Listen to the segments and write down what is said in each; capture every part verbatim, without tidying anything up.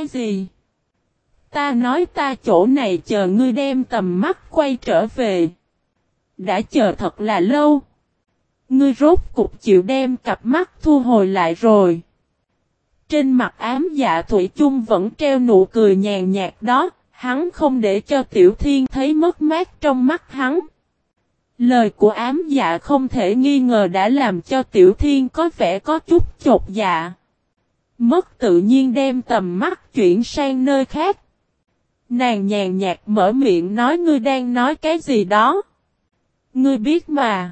cái gì? Ta nói ta chỗ này chờ ngươi đem tầm mắt quay trở về. Đã chờ thật là lâu. Ngươi rốt cục chịu đem cặp mắt thu hồi lại rồi. Trên mặt Ám Dạ thủy chung vẫn treo nụ cười nhàn nhạt đó, hắn không để cho Tiểu Thiên thấy mất mát trong mắt hắn. Lời của Ám Dạ không thể nghi ngờ đã làm cho Tiểu Thiên có vẻ có chút chột dạ. Mất tự nhiên đem tầm mắt chuyển sang nơi khác. Nàng nhàn nhạt mở miệng nói ngươi đang nói cái gì đó. Ngươi biết mà.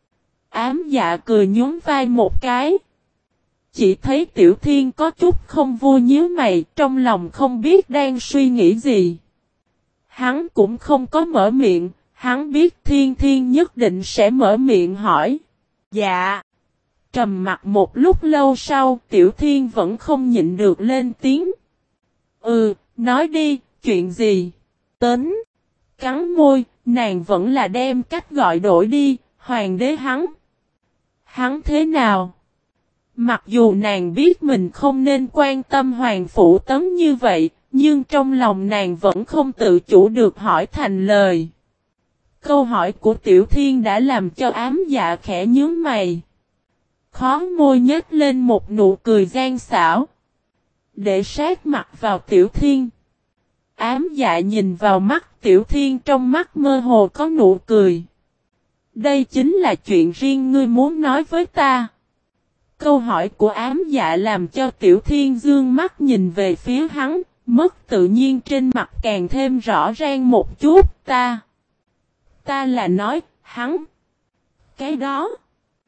Ám Dạ cười nhún vai một cái. Chỉ thấy Tiểu Thiên có chút không vui nhíu mày, trong lòng không biết đang suy nghĩ gì. Hắn cũng không có mở miệng, hắn biết Thiên Thiên nhất định sẽ mở miệng hỏi. Dạ. Trầm mặt một lúc lâu sau, Tiểu Thiên vẫn không nhịn được lên tiếng. Ừ, nói đi, chuyện gì? Tính. Cắn môi, nàng vẫn là đem cách gọi đổi đi, hoàng đế hắn. Hắn thế nào? Mặc dù nàng biết mình không nên quan tâm Hoàng Phủ Tấn như vậy, nhưng trong lòng nàng vẫn không tự chủ được hỏi thành lời. Câu hỏi của Tiểu Thiên đã làm cho Ám Dạ khẽ nhướng mày. Khó môi nhếch lên một nụ cười gian xảo. Để sát mặt vào Tiểu Thiên. Ám Dạ nhìn vào mắt Tiểu Thiên, trong mắt mơ hồ có nụ cười. Đây chính là chuyện riêng ngươi muốn nói với ta. Câu hỏi của Ám Dạ làm cho Tiểu Thiên dương mắt nhìn về phía hắn, mất tự nhiên trên mặt càng thêm rõ ràng một chút. Ta, ta là nói, hắn. Cái đó,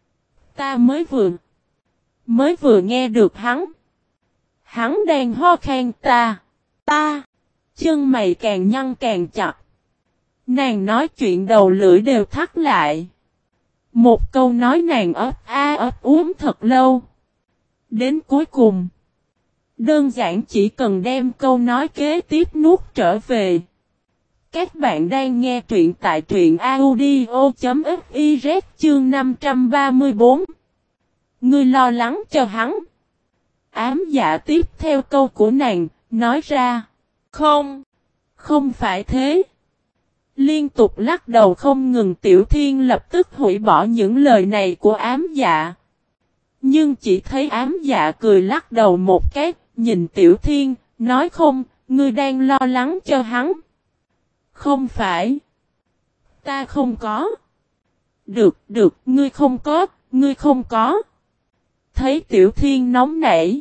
ta mới vừa, mới vừa nghe được hắn. Hắn đang ho khan ta, ta, chân mày càng nhăn càng chặt. Nàng nói chuyện đầu lưỡi đều thắt lại. Một câu nói nàng ấp a ấp úng thật lâu. Đến cuối cùng, đơn giản chỉ cần đem câu nói kế tiếp nuốt trở về. Các bạn đang nghe truyện tại truyện audio chấm fiz chương năm trăm ba mươi tư. Ngươi lo lắng cho hắn. Ám Dạ tiếp theo câu của nàng, nói ra. Không, không phải thế. Liên tục lắc đầu không ngừng. Tiểu Thiên lập tức hủy bỏ những lời này của Ám Dạ. Nhưng chỉ thấy Ám Dạ cười lắc đầu một cái, nhìn Tiểu Thiên, nói không, ngươi đang lo lắng cho hắn. Không phải. Ta không có. Được, được, ngươi không có, ngươi không có. Thấy Tiểu Thiên nóng nảy.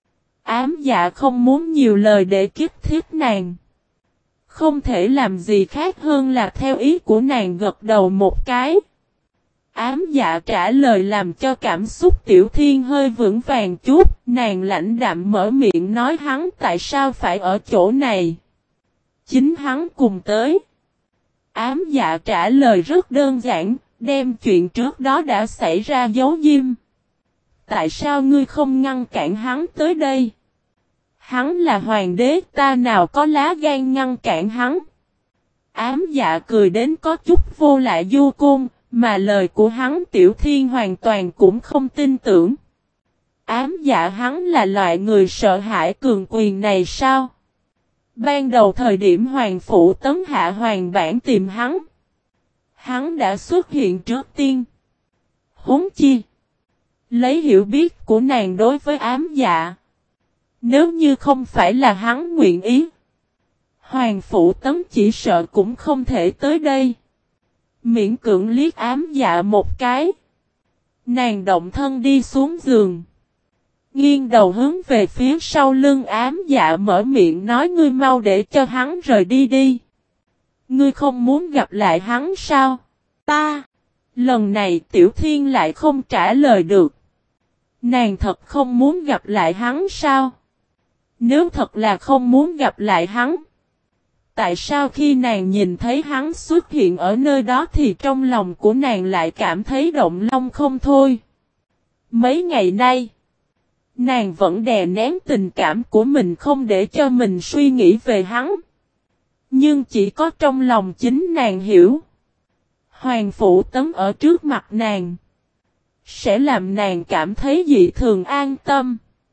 Ám Dạ không muốn nhiều lời để kích thiết nàng. Không thể làm gì khác hơn là theo ý của nàng gật đầu một cái. Ám Dạ trả lời làm cho cảm xúc Tiểu Thiên hơi vững vàng chút. Nàng lãnh đạm mở miệng nói hắn tại sao phải ở chỗ này. Chính hắn cùng tới. Ám Dạ trả lời rất đơn giản, đem chuyện trước đó đã xảy ra giấu diêm. Tại sao ngươi không ngăn cản hắn tới đây? Hắn là hoàng đế, ta nào có lá gan ngăn cản hắn. Ám Dạ cười đến có chút vô lại vô côn, mà lời của hắn Tiểu Thiên hoàn toàn cũng không tin tưởng. Ám Dạ hắn là loại người sợ hãi cường quyền này sao? Ban đầu thời điểm Hoàng Phủ Tấn hạ hoàng bản tìm hắn. Hắn đã xuất hiện trước tiên. Huống chi. Lấy hiểu biết của nàng đối với Ám Dạ. Nếu như không phải là hắn nguyện ý. Hoàng Phủ Tấn chỉ sợ cũng không thể tới đây. Miễn cưỡng liếc Ám Dạ một cái. Nàng động thân đi xuống giường. Nghiêng đầu hướng về phía sau lưng Ám Dạ mở miệng nói ngươi mau để cho hắn rời đi đi. Ngươi không muốn gặp lại hắn sao? Ta. Lần này Tiểu Thiên lại không trả lời được. Nàng thật không muốn gặp lại hắn sao? Nếu thật là không muốn gặp lại hắn. Tại sao khi nàng nhìn thấy hắn xuất hiện ở nơi đó thì trong lòng của nàng lại cảm thấy động lòng không thôi? Mấy ngày nay. Nàng vẫn đè nén tình cảm của mình không để cho mình suy nghĩ về hắn. Nhưng chỉ có trong lòng chính nàng hiểu. Hoàng Phủ Tấn ở trước mặt nàng. Sẽ làm nàng cảm thấy dị thường an tâm.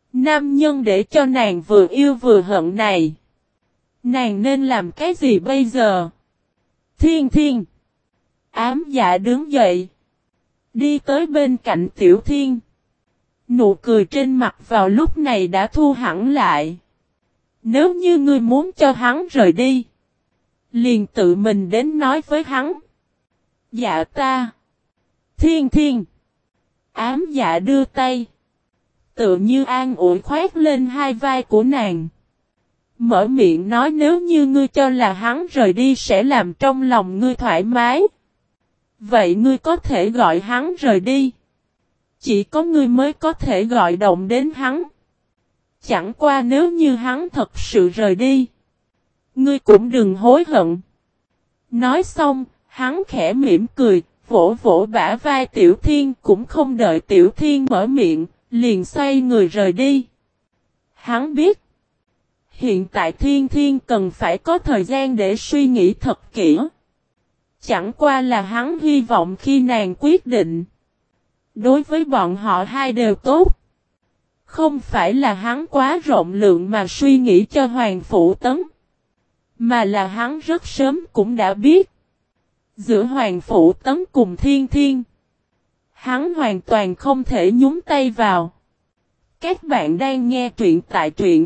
Nam nhân để cho nàng vừa yêu vừa hận này. Nàng nên làm cái gì bây giờ? Thiên Thiên. Ám Dạ đứng dậy. Đi tới bên cạnh Tiểu Thiên. Nụ cười trên mặt vào lúc này đã thu hẳn lại. Nếu như ngươi muốn cho hắn rời đi, liền tự mình đến nói với hắn. Dạ ta. Thiên Thiên. Ám Dạ đưa tay. Tự như an ủi khoét lên hai vai của nàng. Mở miệng nói nếu như ngươi cho là hắn rời đi sẽ làm trong lòng ngươi thoải mái. Vậy ngươi có thể gọi hắn rời đi. Chỉ có ngươi mới có thể gọi động đến hắn. Chẳng qua nếu như hắn thật sự rời đi, ngươi cũng đừng hối hận. Nói xong, hắn khẽ mỉm cười, vỗ vỗ bả vai Tiểu Thiên, cũng không đợi Tiểu Thiên mở miệng, liền xoay người rời đi. Hắn biết, hiện tại Thiên Thiên cần phải có thời gian để suy nghĩ thật kỹ. Chẳng qua là hắn hy vọng khi nàng quyết định, đối với bọn họ hai đều tốt. Không phải là hắn quá rộng lượng mà suy nghĩ cho Hoàng Phủ Tấn, mà là hắn rất sớm cũng đã biết. Giữa Hoàng Phủ Tấn cùng Thiên Thiên, hắn hoàn toàn không thể nhúng tay vào. Các bạn đang nghe truyện tại truyện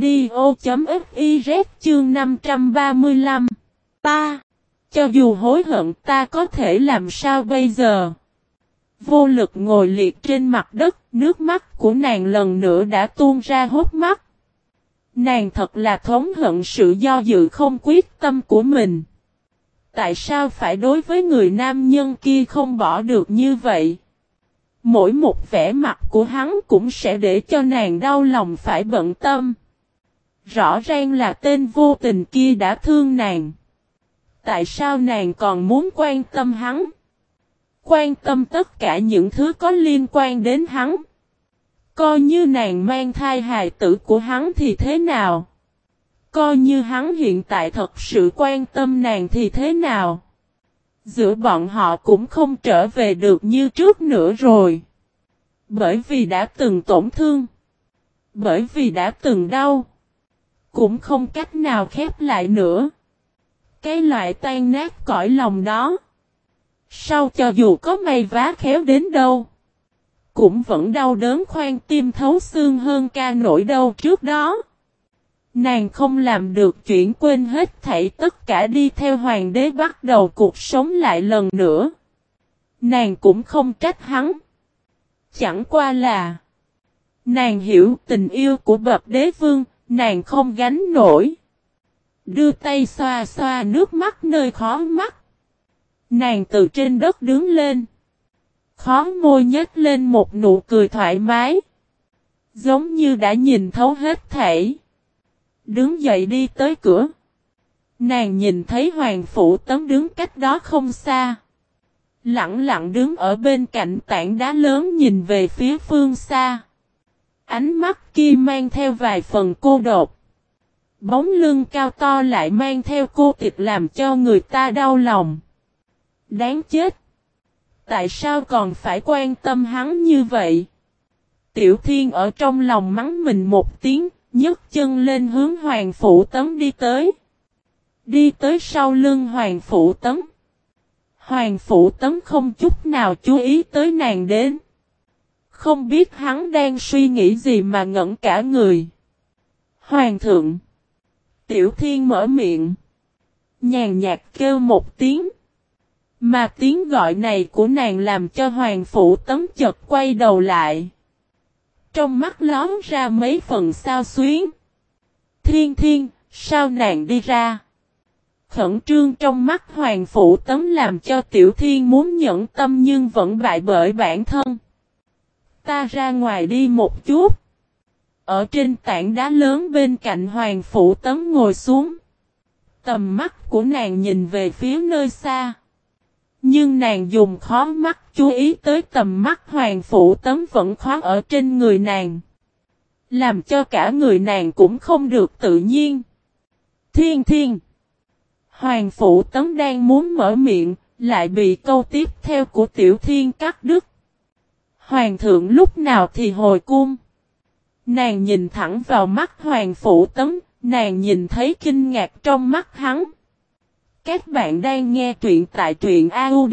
audio.fiz chương năm trăm ba mươi lăm. Ta, cho dù hối hận ta có thể làm sao bây giờ? Vô lực ngồi liệt trên mặt đất, nước mắt của nàng lần nữa đã tuôn ra hốc mắt. Nàng thật là thống hận sự do dự không quyết tâm của mình. Tại sao phải đối với người nam nhân kia không bỏ được như vậy? Mỗi một vẻ mặt của hắn cũng sẽ để cho nàng đau lòng phải bận tâm. Rõ ràng là tên vô tình kia đã thương nàng. Tại sao nàng còn muốn quan tâm hắn? Quan tâm tất cả những thứ có liên quan đến hắn. Coi như nàng mang thai hài tử của hắn thì thế nào? Coi như hắn hiện tại thật sự quan tâm nàng thì thế nào? Giữa bọn họ cũng không trở về được như trước nữa rồi. Bởi vì đã từng tổn thương. Bởi vì đã từng đau. Cũng không cách nào khép lại nữa. Cái loại tan nát cõi lòng đó. Sau cho dù có may vá khéo đến đâu, cũng vẫn đau đớn khoan tim thấu xương hơn ca nỗi đau trước đó. Nàng không làm được chuyện quên hết thảy tất cả đi theo hoàng đế bắt đầu cuộc sống lại lần nữa. Nàng cũng không trách hắn. Chẳng qua là nàng hiểu tình yêu của bậc đế vương, nàng không gánh nổi. Đưa tay xoa xoa nước mắt nơi khó mắt. Nàng từ trên đất đứng lên. Khó môi nhếch lên một nụ cười thoải mái. Giống như đã nhìn thấu hết thảy. Đứng dậy đi tới cửa. Nàng nhìn thấy Hoàng Phủ Tấn đứng cách đó không xa. Lặng lặng đứng ở bên cạnh tảng đá lớn nhìn về phía phương xa. Ánh mắt kia mang theo vài phần cô độc. Bóng lưng cao to lại mang theo cô tịch làm cho người ta đau lòng. Đáng chết! Tại sao còn phải quan tâm hắn như vậy? Tiểu Thiên ở trong lòng mắng mình một tiếng, nhấc chân lên hướng Hoàng Phủ Tấn đi tới. Đi tới sau lưng Hoàng Phủ Tấn. Hoàng Phủ Tấn không chút nào chú ý tới nàng đến. Không biết hắn đang suy nghĩ gì mà ngẩn cả người. Hoàng thượng! Tiểu Thiên mở miệng. Nhàn nhạt kêu một tiếng. Mà tiếng gọi này của nàng làm cho Hoàng Phủ Tấn chợt quay đầu lại. Trong mắt lón ra mấy phần xao xuyến. Thiên Thiên, sao nàng đi ra? Khẩn trương trong mắt Hoàng Phủ Tấn làm cho Tiểu Thiên muốn nhẫn tâm nhưng vẫn bại bởi bản thân. Ta ra ngoài đi một chút. Ở trên tảng đá lớn bên cạnh Hoàng Phủ Tấn ngồi xuống. Tầm mắt của nàng nhìn về phía nơi xa. Nhưng nàng dùng khó mắt chú ý tới tầm mắt Hoàng Phủ Tấn vẫn khóa ở trên người nàng. Làm cho cả người nàng cũng không được tự nhiên. Thiên Thiên! Hoàng Phủ Tấn đang muốn mở miệng, lại bị câu tiếp theo của Tiểu Thiên cắt đứt. Hoàng thượng lúc nào thì hồi cung. Nàng nhìn thẳng vào mắt Hoàng Phủ Tấn, nàng nhìn thấy kinh ngạc trong mắt hắn. Các bạn đang nghe truyện tại truyện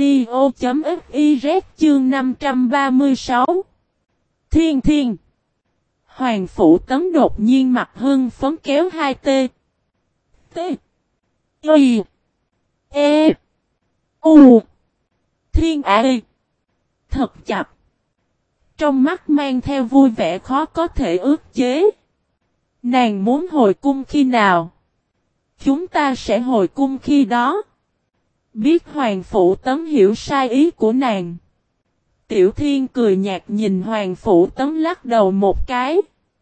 audio.fiz chương năm trăm ba mươi sáu. Thiên Thiên. Hoàng Phủ Tấn đột nhiên mặt hưng phấn kéo hai T. T. Y. E. U. Thiên A. Thật chặt. Trong mắt mang theo vui vẻ khó có thể ức chế. Nàng muốn hồi cung khi nào? Chúng ta sẽ hồi cung khi đó. Biết Hoàng Phủ Tấn hiểu sai ý của nàng. Tiểu Thiên cười nhạt nhìn Hoàng Phủ Tấn lắc đầu một cái.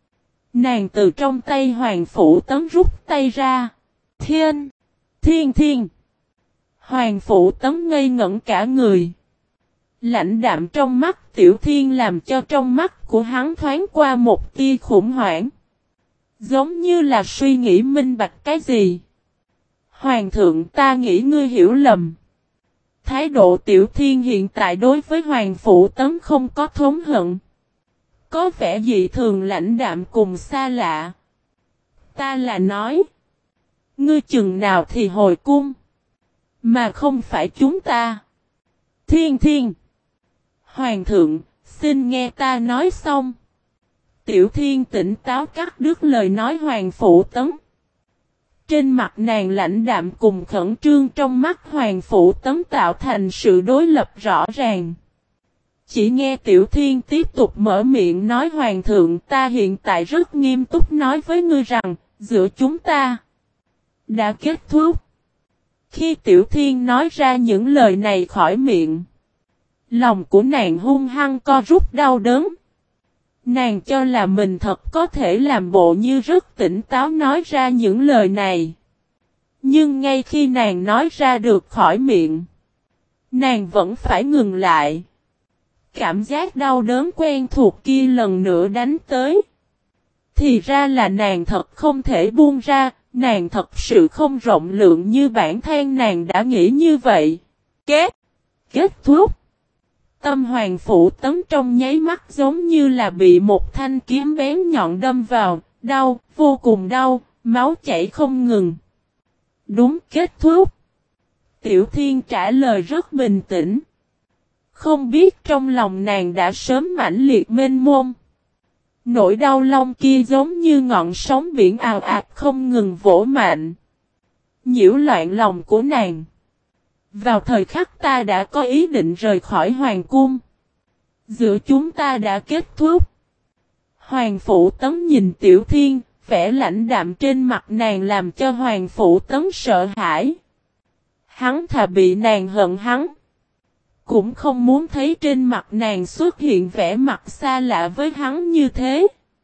Nàng từ trong tay Hoàng Phủ Tấn rút tay ra. Thiên! Thiên Thiên! Hoàng Phủ Tấn ngây ngẩn cả người. Lãnh đạm trong mắt Tiểu Thiên làm cho trong mắt của hắn thoáng qua một tia khủng hoảng. Giống như là suy nghĩ minh bạch cái gì. Hoàng thượng, ta nghĩ ngươi hiểu lầm. Thái độ Tiểu Thiên hiện tại đối với Hoàng Phủ Tấn không có thống hận. Có vẻ dị thường lãnh đạm cùng xa lạ. Ta là nói. Ngươi chừng nào thì hồi cung. Mà không phải chúng ta. Thiên Thiên. Hoàng thượng, xin nghe ta nói xong. Tiểu Thiên tỉnh táo cắt đứt lời nói Hoàng Phủ Tấn. Trên mặt nàng lãnh đạm cùng khẩn trương trong mắt Hoàng Phủ Tấn tạo thành sự đối lập rõ ràng. Chỉ nghe Tiểu Thiên tiếp tục mở miệng nói Hoàng thượng, ta hiện tại rất nghiêm túc nói với ngươi rằng, giữa chúng ta đã kết thúc. Khi Tiểu Thiên nói ra những lời này khỏi miệng, lòng của nàng hung hăng co rút đau đớn. Nàng cho là mình thật có thể làm bộ như rất tỉnh táo nói ra những lời này. Nhưng ngay khi nàng nói ra được khỏi miệng, nàng vẫn phải ngừng lại. Cảm giác đau đớn quen thuộc kia lần nữa đánh tới. Thì ra là nàng thật không thể buông ra, nàng thật sự không rộng lượng như bản thân nàng đã nghĩ như vậy. Kết. Kết thúc. Tâm Hoàng Phủ Tấn trong nháy mắt giống như là bị một thanh kiếm bén nhọn đâm vào, đau, vô cùng đau, máu chảy không ngừng. Đúng, kết thúc. Tiểu Thiên trả lời rất bình tĩnh. Không biết trong lòng nàng đã sớm mãnh liệt mênh mông. Nỗi đau lòng kia giống như ngọn sóng biển ào ạt không ngừng vỗ mạnh. Nhiễu loạn lòng của nàng. Vào thời khắc ta đã có ý định rời khỏi Hoàng cung. Giữa chúng ta đã kết thúc. Hoàng Phủ Tấn nhìn Tiểu Thiên, vẻ lãnh đạm trên mặt nàng làm cho Hoàng Phủ Tấn sợ hãi. Hắn thà bị nàng hận hắn. Cũng không muốn thấy trên mặt nàng xuất hiện vẻ mặt xa lạ với hắn như thế.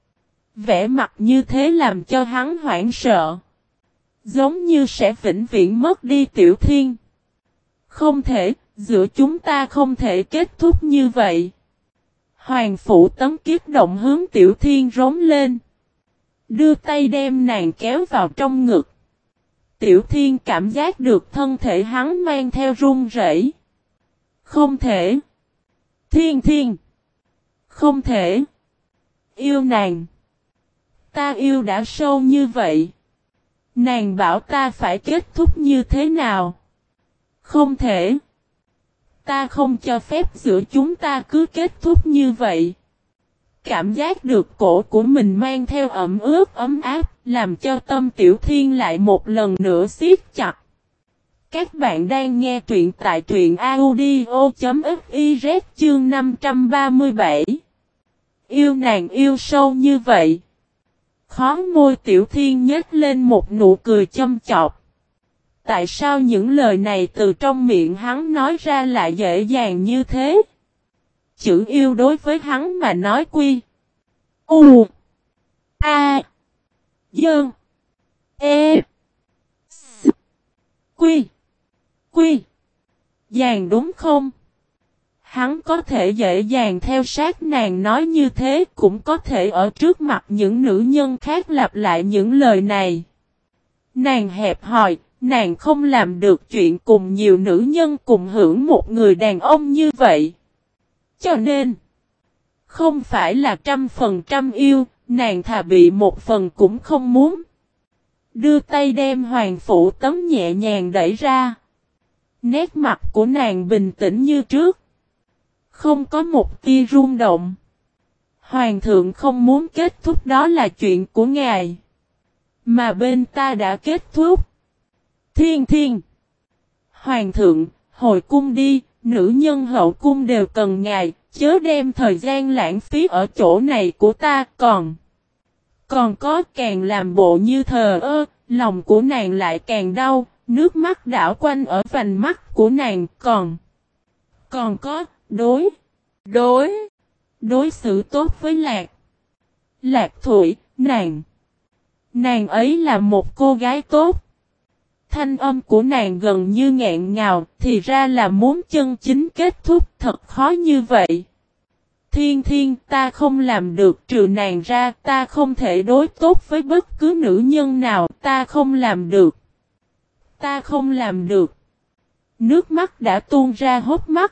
Vẻ mặt như thế làm cho hắn hoảng sợ. Giống như sẽ vĩnh viễn mất đi Tiểu Thiên. Không thể, giữa chúng ta không thể kết thúc như vậy. Hoàng Phủ Tấn kích động hướng Tiểu Thiên rống lên. Đưa tay đem nàng kéo vào trong ngực. Tiểu Thiên cảm giác được thân thể hắn mang theo run rẩy. Không thể. Thiên Thiên. Không thể. Yêu nàng. Ta yêu đã sâu như vậy. Nàng bảo ta phải kết thúc như thế nào? Không thể. Ta không cho phép giữa chúng ta cứ kết thúc như vậy. Cảm giác được cổ của mình mang theo ẩm ướt ấm áp, làm cho tâm Tiểu Thiên lại một lần nữa siết chặt. Các bạn đang nghe truyện tại truyện audio.fiz chương năm trăm ba mươi bảy. Yêu nàng yêu sâu như vậy. Khó môi Tiểu Thiên nhếch lên một nụ cười châm chọc. Tại sao những lời này từ trong miệng hắn nói ra lại dễ dàng như thế? Chữ yêu đối với hắn mà nói quy. U. A. Dơn. E. S. Quy. Quy. Dàn đúng không? Hắn có thể dễ dàng theo sát nàng nói như thế, cũng có thể ở trước mặt những nữ nhân khác lặp lại những lời này. Nàng hẹp hòi, nàng không làm được chuyện cùng nhiều nữ nhân cùng hưởng một người đàn ông như vậy. Cho nên, không phải là trăm phần trăm yêu, nàng thà bị một phần cũng không muốn. Đưa tay đem Hoàng Phủ Tấn nhẹ nhàng đẩy ra. Nét mặt của nàng bình tĩnh như trước. Không có một tia rung động. Hoàng thượng không muốn kết thúc đó là chuyện của ngài. Mà bên ta đã kết thúc. Thiên thiên. Hoàng thượng, hồi cung đi, nữ nhân hậu cung đều cần ngài, chớ đem thời gian lãng phí ở chỗ này của ta còn. Còn có càng làm bộ như thờ ơ, lòng của nàng lại càng đau, nước mắt đảo quanh ở vành mắt của nàng còn. Còn có, đối, đối, đối xử tốt với Lạc. Lạc Thụy, nàng. Nàng ấy là một cô gái tốt. Thanh âm của nàng gần như nghẹn ngào, thì ra là muốn chân chính kết thúc thật khó như vậy. Thiên thiên, ta không làm được trừ nàng ra, ta không thể đối tốt với bất cứ nữ nhân nào, ta không làm được. Ta không làm được. Nước mắt đã tuôn ra hốc mắt.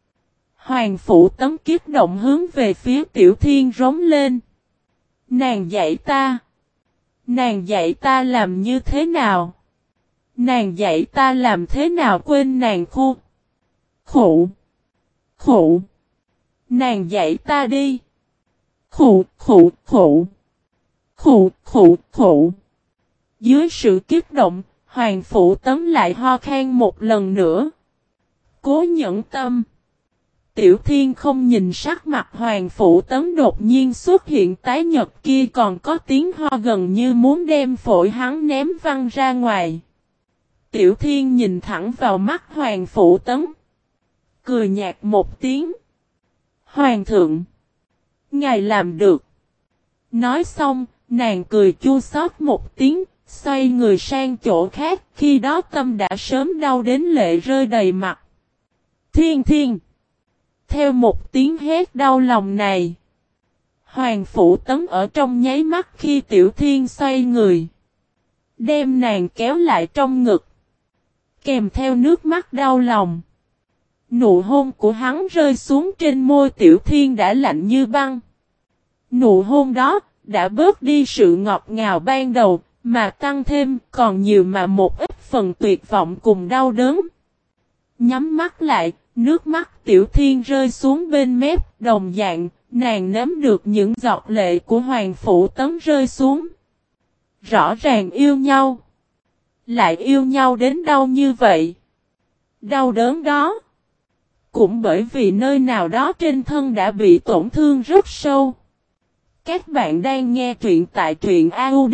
Hoàng Phủ Tấn kích động hướng về phía Tiểu Thiên rống lên. Nàng dạy ta. Nàng dạy ta làm như thế nào? Nàng dạy ta làm thế nào quên nàng khu? Khụ. Khụ. Nàng dạy ta đi. Khụ, khụ, khụ. Khụ, khụ, khụ. Dưới sự kích động, Hoàng Phủ Tấn lại ho khan một lần nữa. Cố nhẫn tâm. Tiểu Thiên không nhìn sắc mặt Hoàng Phủ Tấn đột nhiên xuất hiện tái nhật kia còn có tiếng ho gần như muốn đem phổi hắn ném văng ra ngoài. Tiểu Thiên nhìn thẳng vào mắt Hoàng Phủ Tấn. Cười nhạt một tiếng. Hoàng thượng. Ngài làm được. Nói xong, nàng cười chua xót một tiếng, xoay người sang chỗ khác, khi đó tâm đã sớm đau đến lệ rơi đầy mặt. Thiên thiên. Theo một tiếng hét đau lòng này. Hoàng Phủ Tấn ở trong nháy mắt khi Tiểu Thiên xoay người. Đem nàng kéo lại trong ngực. Kèm theo nước mắt đau lòng. Nụ hôn của hắn rơi xuống trên môi Tiểu Thiên đã lạnh như băng. Nụ hôn đó đã bớt đi sự ngọt ngào ban đầu, mà tăng thêm còn nhiều mà một ít phần tuyệt vọng cùng đau đớn. Nhắm mắt lại, nước mắt Tiểu Thiên rơi xuống bên mép, đồng dạng, nàng nếm được những giọt lệ của Hoàng Phủ Tấn rơi xuống. Rõ ràng yêu nhau. Lại yêu nhau đến đau như vậy. Đau đớn đó. Cũng bởi vì nơi nào đó trên thân đã bị tổn thương rất sâu. Các bạn đang nghe truyện tại truyện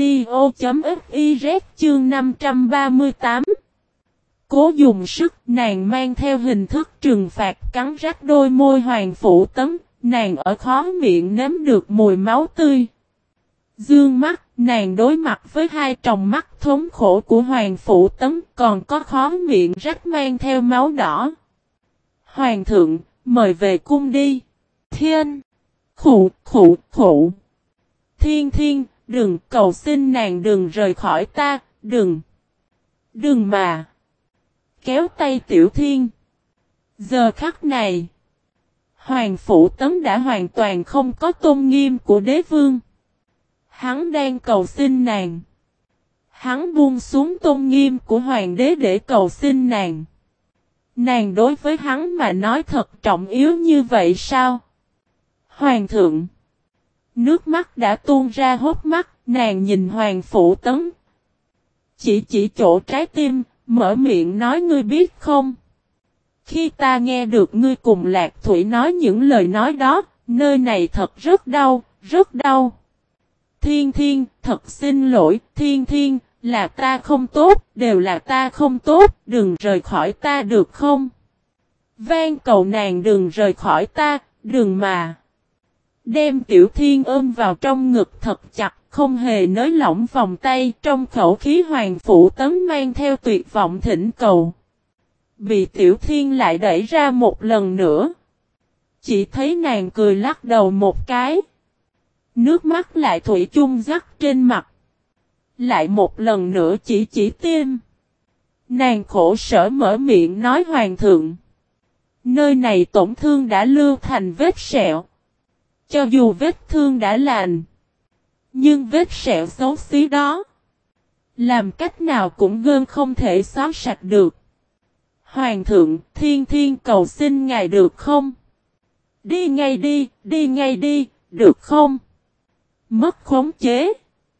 audio.fiz chương năm trăm ba mươi tám. Cố dùng sức, nàng mang theo hình thức trừng phạt cắn rách đôi môi Hoàng Phủ Tấn, nàng ở khó miệng nếm được mùi máu tươi. Dương mắt, nàng đối mặt với hai tròng mắt thống khổ của Hoàng Phủ Tấn, còn có khó miệng rách mang theo máu đỏ. Hoàng thượng, mời về cung đi. Thiên. Khụ, khụ, khụ. Thiên thiên, đừng, cầu xin nàng đừng rời khỏi ta, đừng. Đừng mà. Kéo tay Tiểu Thiên. Giờ khắc này. Hoàng Phủ Tấn đã hoàn toàn không có tôn nghiêm của đế vương. Hắn đang cầu xin nàng. Hắn buông xuống tôn nghiêm của hoàng đế để cầu xin nàng. Nàng đối với hắn mà nói thật trọng yếu như vậy sao? Hoàng thượng. Nước mắt đã tuôn ra hốc mắt, nàng nhìn Hoàng Phủ Tấn. Chỉ chỉ chỗ trái tim, mở miệng nói ngươi biết không? Khi ta nghe được ngươi cùng Lạc Thủy nói những lời nói đó, nơi này thật rất đau, rất đau. Thiên thiên, thật xin lỗi, thiên thiên, là ta không tốt, đều là ta không tốt, đừng rời khỏi ta được không? Van cầu nàng đừng rời khỏi ta, đừng mà. Đem Tiểu Thiên ôm vào trong ngực thật chặt, không hề nới lỏng vòng tay, trong khẩu khí Hoàng Phủ Tấn mang theo tuyệt vọng thỉnh cầu. Bị Tiểu Thiên lại đẩy ra một lần nữa. Chỉ thấy nàng cười lắc đầu một cái. Nước mắt lại thủy chung rắc trên mặt. Lại một lần nữa chỉ chỉ tim. Nàng khổ sở mở miệng nói Hoàng thượng. Nơi này tổn thương đã lưu thành vết sẹo. Cho dù vết thương đã lành. Nhưng vết sẹo xấu xí đó, làm cách nào cũng gơn không thể xóa sạch được. Hoàng thượng, thiên thiên cầu xin ngài được không? Đi ngay đi, đi ngay đi, được không? Mất khống chế.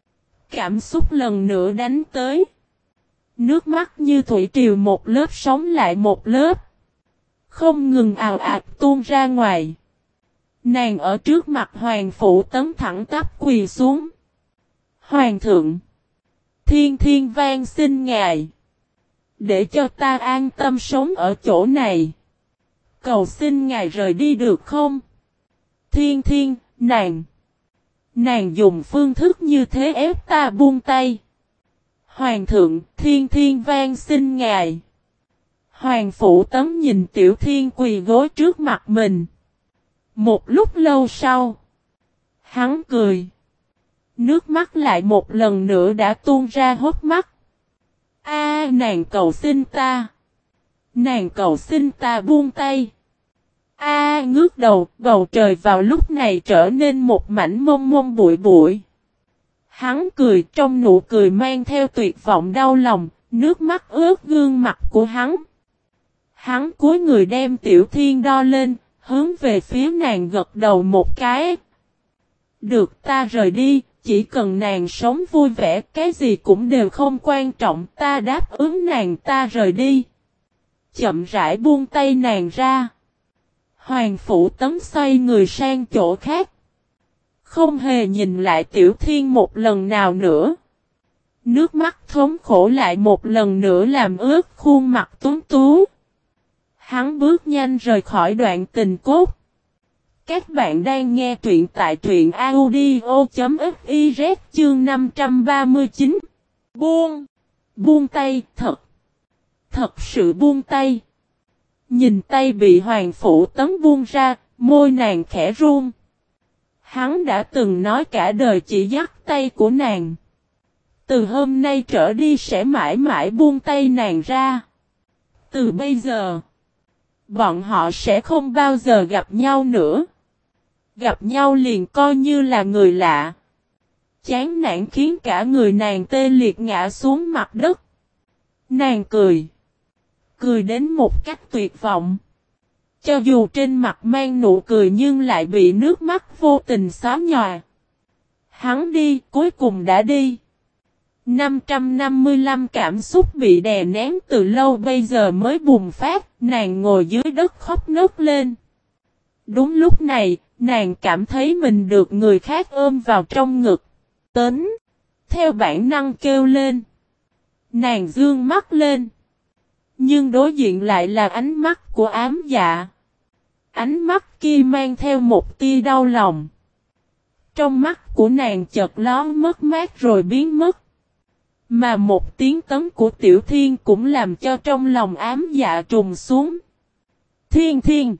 Cảm xúc lần nữa đánh tới. Nước mắt như thủy triều một lớp sóng lại một lớp. Không ngừng ào ạt tuôn ra ngoài. Nàng ở trước mặt Hoàng Phụ Tấn thẳng tắp quỳ xuống. Hoàng thượng, thiên thiên van xin ngài, để cho ta an tâm sống ở chỗ này. Cầu xin ngài rời đi được không? Thiên thiên, nàng. Nàng dùng phương thức như thế ép ta buông tay. Hoàng thượng, thiên thiên van xin ngài. Hoàng Phụ Tấn nhìn Tiểu Thiên quỳ gối trước mặt mình. Một lúc lâu sau, hắn cười. Nước mắt lại một lần nữa đã tuôn ra hốc mắt. A, nàng cầu xin ta. Nàng cầu xin ta buông tay. A, ngước đầu, bầu trời vào lúc này trở nên một mảnh mông mông bụi bụi. Hắn cười, trong nụ cười mang theo tuyệt vọng đau lòng, nước mắt ướt gương mặt của hắn. Hắn cúi người đem Tiểu Thiên đo lên, hướng về phía nàng gật đầu một cái. Được, ta rời đi, chỉ cần nàng sống vui vẻ, cái gì cũng đều không quan trọng, ta đáp ứng nàng, ta rời đi. Chậm rãi buông tay nàng ra. Hoàng Phụ Tấn xoay người sang chỗ khác. Không hề nhìn lại Tiểu Thiên một lần nào nữa. Nước mắt thống khổ lại một lần nữa làm ướt khuôn mặt tuấn tú. Hắn bước nhanh rời khỏi đoạn tình cốt. Các bạn đang nghe truyện tại truyện audio.fiz chương năm trăm ba mươi chín. Buông. Buông tay, thật. Thật sự buông tay. Nhìn tay bị Hoàng Phụ Tấn buông ra, môi nàng khẽ run. Hắn đã từng nói cả đời chỉ dắt tay của nàng. Từ hôm nay trở đi sẽ mãi mãi buông tay nàng ra. Từ bây giờ, bọn họ sẽ không bao giờ gặp nhau nữa. Gặp nhau liền coi như là người lạ. Chán nản khiến cả người nàng tê liệt ngã xuống mặt đất. Nàng cười. Cười đến một cách tuyệt vọng. Cho dù trên mặt mang nụ cười nhưng lại bị nước mắt vô tình xóa nhòa. Hắn đi, cuối cùng đã đi. năm trăm năm mươi lăm cảm xúc bị đè nén từ lâu bây giờ mới bùng phát, nàng ngồi dưới đất khóc nấc lên. Đúng lúc này, nàng cảm thấy mình được người khác ôm vào trong ngực. Tấn, theo bản năng kêu lên. Nàng dương mắt lên. Nhưng đối diện lại là ánh mắt của ám dạ. Ánh mắt kia mang theo một tia đau lòng. Trong mắt của nàng chợt lóe mất mát rồi biến mất. Mà một tiếng tấn của Tiểu Thiên cũng làm cho trong lòng ám dạ trùng xuống. Thiên thiên.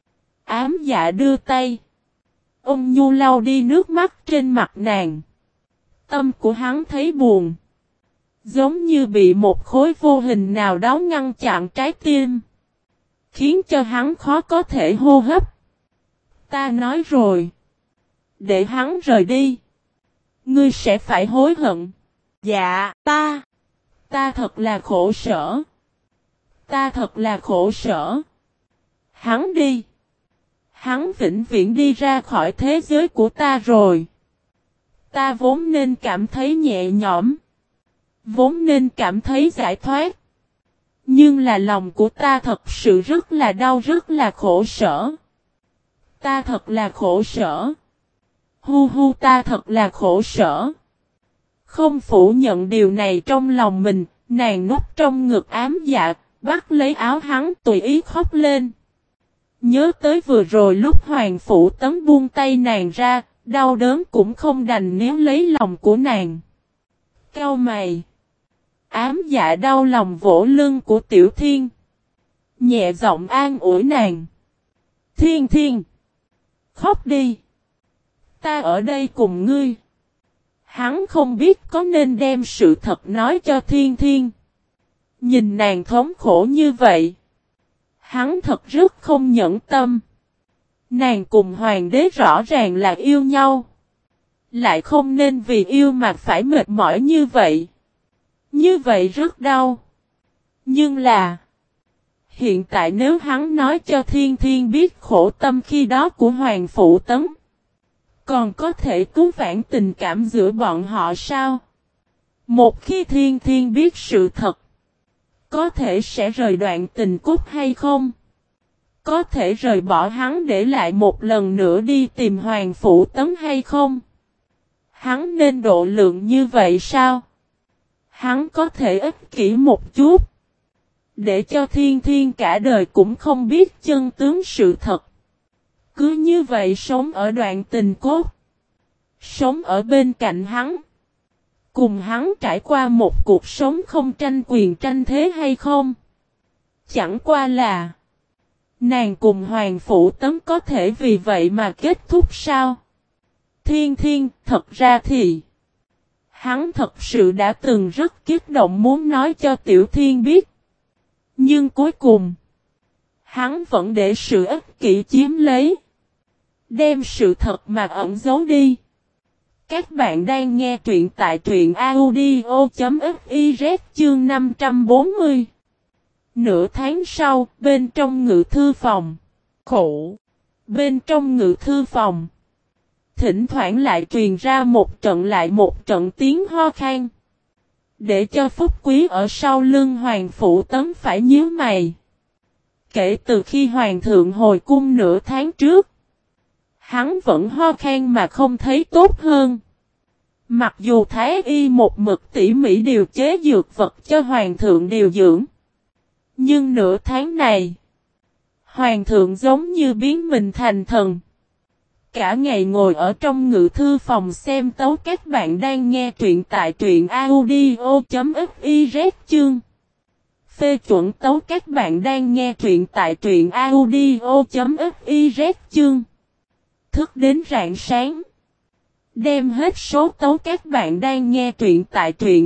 Ám dạ đưa tay. Ông nhu lau đi nước mắt trên mặt nàng. Tâm của hắn thấy buồn. Giống như bị một khối vô hình nào đó ngăn chặn trái tim. Khiến cho hắn khó có thể hô hấp. Ta nói rồi. Để hắn rời đi. Ngươi sẽ phải hối hận. Dạ, ta. Ta thật là khổ sở. Ta thật là khổ sở. Hắn đi. Hắn vĩnh viễn đi ra khỏi thế giới của ta rồi. Ta vốn nên cảm thấy nhẹ nhõm. Vốn nên cảm thấy giải thoát. Nhưng là lòng của ta thật sự rất là đau, rất là khổ sở. Ta thật là khổ sở. Hu hu, ta thật là khổ sở. Không phủ nhận điều này trong lòng mình, nàng núp trong ngực ám dạ, bắt lấy áo hắn tùy ý khóc lên. Nhớ tới vừa rồi lúc Hoàng Phụ Tấn buông tay nàng ra, đau đớn cũng không đành níu lấy lòng của nàng. Cau mày. Ám dạ đau lòng vỗ lưng của Tiểu Thiên. Nhẹ giọng an ủi nàng. Thiên thiên. Khóc đi. Ta ở đây cùng ngươi. Hắn không biết có nên đem sự thật nói cho Thiên thiên. Nhìn nàng thống khổ như vậy. Hắn thật rất không nhẫn tâm. Nàng cùng hoàng đế rõ ràng là yêu nhau. Lại không nên vì yêu mà phải mệt mỏi như vậy. Như vậy rất đau. Nhưng là, hiện tại nếu hắn nói cho Thiên Thiên biết khổ tâm khi đó của Hoàng Phụ Tấn, còn có thể cứu vãn tình cảm giữa bọn họ sao? Một khi Thiên Thiên biết sự thật, có thể sẽ rời đoạn tình cốt hay không? Có thể rời bỏ hắn để lại một lần nữa đi tìm Hoàng Phụ Tấn hay không? Hắn nên độ lượng như vậy sao? Hắn có thể ích kỷ một chút, để cho Thiên Thiên cả đời cũng không biết chân tướng sự thật. Cứ như vậy sống ở đoạn tình cốt, sống ở bên cạnh hắn, cùng hắn trải qua một cuộc sống không tranh quyền tranh thế hay không? Chẳng qua là, nàng cùng Hoàng Phụ Tấn có thể vì vậy mà kết thúc sao? Thiên Thiên, thật ra thì, hắn thật sự đã từng rất kích động muốn nói cho Tiểu Thiên biết. Nhưng cuối cùng, hắn vẫn để sự ích kỷ chiếm lấy, đem sự thật mà ẩn giấu đi. Các bạn đang nghe truyện tại truyện audio.fiz chương năm trăm bốn mươi. Nửa tháng sau, bên trong ngự thư phòng. Khổ! Bên trong ngự thư phòng, thỉnh thoảng lại truyền ra một trận lại một trận tiếng ho khan, để cho Phúc Quý ở sau lưng Hoàng Phụ Tấn phải nhíu mày. Kể từ khi Hoàng thượng hồi cung nửa tháng trước, hắn vẫn ho khan mà không thấy tốt hơn. Mặc dù Thái Y một mực tỉ mỉ điều chế dược vật cho Hoàng thượng điều dưỡng, nhưng nửa tháng này, Hoàng thượng giống như biến mình thành thần. Cả ngày ngồi ở trong ngự thư phòng xem tấu. Các bạn đang nghe truyện tại truyện audio.fiz chương phê chuẩn tấu. Các bạn đang nghe truyện tại truyện audio.fiz chương thức đến rạng sáng. Đem hết số tấu. Các bạn đang nghe truyện tại truyện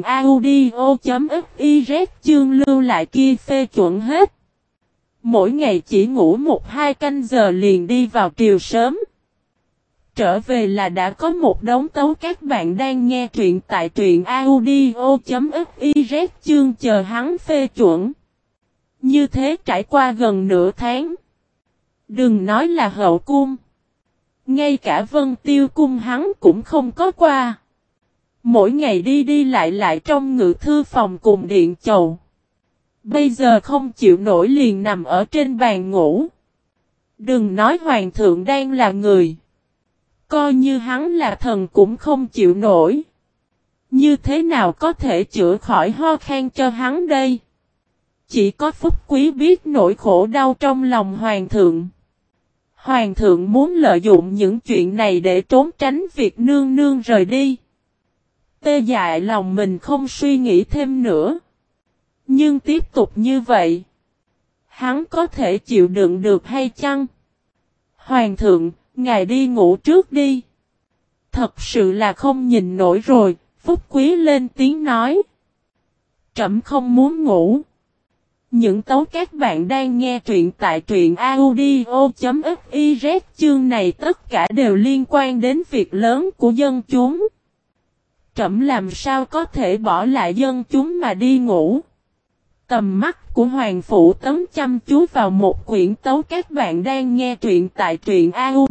audio.fiz chương lưu lại kia phê chuẩn hết. Mỗi ngày chỉ ngủ một hai canh giờ liền đi vào triều sớm. Trở về là đã có một đống tấu. Các bạn đang nghe truyện tại truyện audio.fiz chương chờ hắn phê chuẩn. Như thế trải qua gần nửa tháng. Đừng nói là hậu cung, ngay cả Vân Tiêu cung hắn cũng không có qua. Mỗi ngày đi đi lại lại trong ngự thư phòng cùng điện chầu. Bây giờ không chịu nổi liền nằm ở trên bàn ngủ. Đừng nói Hoàng thượng đang là người, coi như hắn là thần cũng không chịu nổi. Như thế nào có thể chữa khỏi ho khan cho hắn đây? Chỉ có Phúc Quý biết nỗi khổ đau trong lòng Hoàng thượng. Hoàng thượng muốn lợi dụng những chuyện này để trốn tránh việc nương nương rời đi. Tê dại lòng mình không suy nghĩ thêm nữa. Nhưng tiếp tục như vậy, hắn có thể chịu đựng được hay chăng? Hoàng thượng, ngài đi ngủ trước đi. Thật sự là không nhìn nổi rồi. Phúc Quý lên tiếng nói. Trẫm không muốn ngủ. Những tấu. Các bạn đang nghe truyện tại truyện audio.fiz chương này tất cả đều liên quan đến việc lớn của dân chúng. Trẫm làm sao có thể bỏ lại dân chúng mà đi ngủ? Tầm mắt của Hoàng Phụ Tấn chăm chú vào một quyển tấu. Các bạn đang nghe truyện tại truyện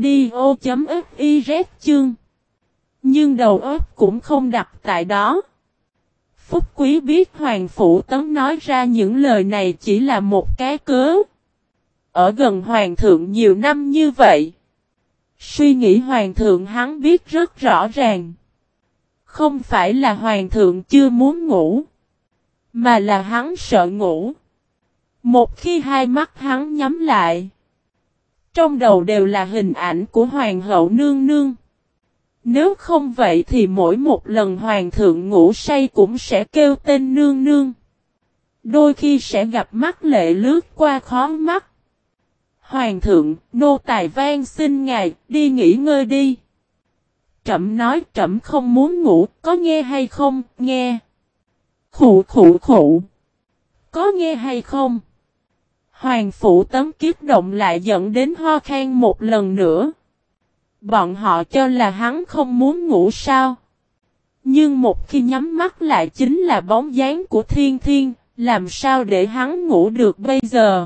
audio.fiz chương. Nhưng đầu óc cũng không đặt tại đó. Phúc Quý biết Hoàng Phụ Tấn nói ra những lời này chỉ là một cái cớ. Ở gần Hoàng thượng nhiều năm như vậy, suy nghĩ Hoàng thượng hắn biết rất rõ ràng. Không phải là Hoàng thượng chưa muốn ngủ, mà là hắn sợ ngủ. Một khi hai mắt hắn nhắm lại, trong đầu đều là hình ảnh của Hoàng hậu nương nương. Nếu không vậy thì mỗi một lần Hoàng thượng ngủ say cũng sẽ kêu tên nương nương. Đôi khi sẽ gặp mắt lệ lướt qua khóe mắt. Hoàng thượng, nô tài van xin ngài, đi nghỉ ngơi đi. Trẫm nói trẫm không muốn ngủ, có nghe hay không, nghe. Khụ khụ khụ. Có nghe hay không? Hoàng Phụ Tấn kiếp động lại dẫn đến ho khan một lần nữa. Bọn họ cho là hắn không muốn ngủ sao. Nhưng một khi nhắm mắt lại chính là bóng dáng của Thiên Thiên, làm sao để hắn ngủ được bây giờ?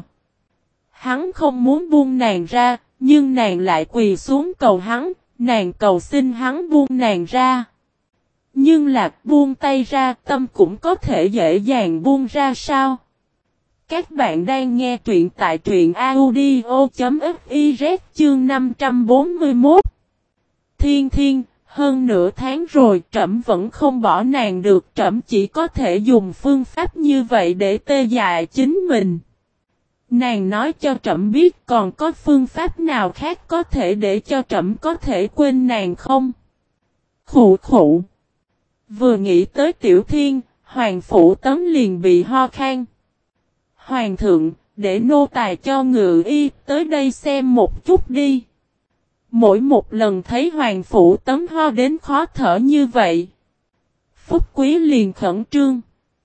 Hắn không muốn buông nàng ra, nhưng nàng lại quỳ xuống cầu hắn, nàng cầu xin hắn buông nàng ra. Nhưng lạc buông tay ra, tâm cũng có thể dễ dàng buông ra sao? Các bạn đang nghe truyện tại truyện audio chấm fiz chương năm trăm bốn mươi mốt. Thiên Thiên, hơn nửa tháng rồi trẫm vẫn không bỏ nàng được, trẫm chỉ có thể dùng phương pháp như vậy để tê dại chính mình. Nàng nói cho trẫm biết còn có phương pháp nào khác có thể để cho trẫm có thể quên nàng không? Khụ khụ. Vừa nghĩ tới Tiểu Thiên, Hoàng Phủ Tấn liền bị ho khan. Hoàng thượng, để nô tài cho ngự y tới đây xem một chút đi. Mỗi một lần thấy Hoàng Phủ Tấn ho đến khó thở như vậy, Phúc Quý liền khẩn trương.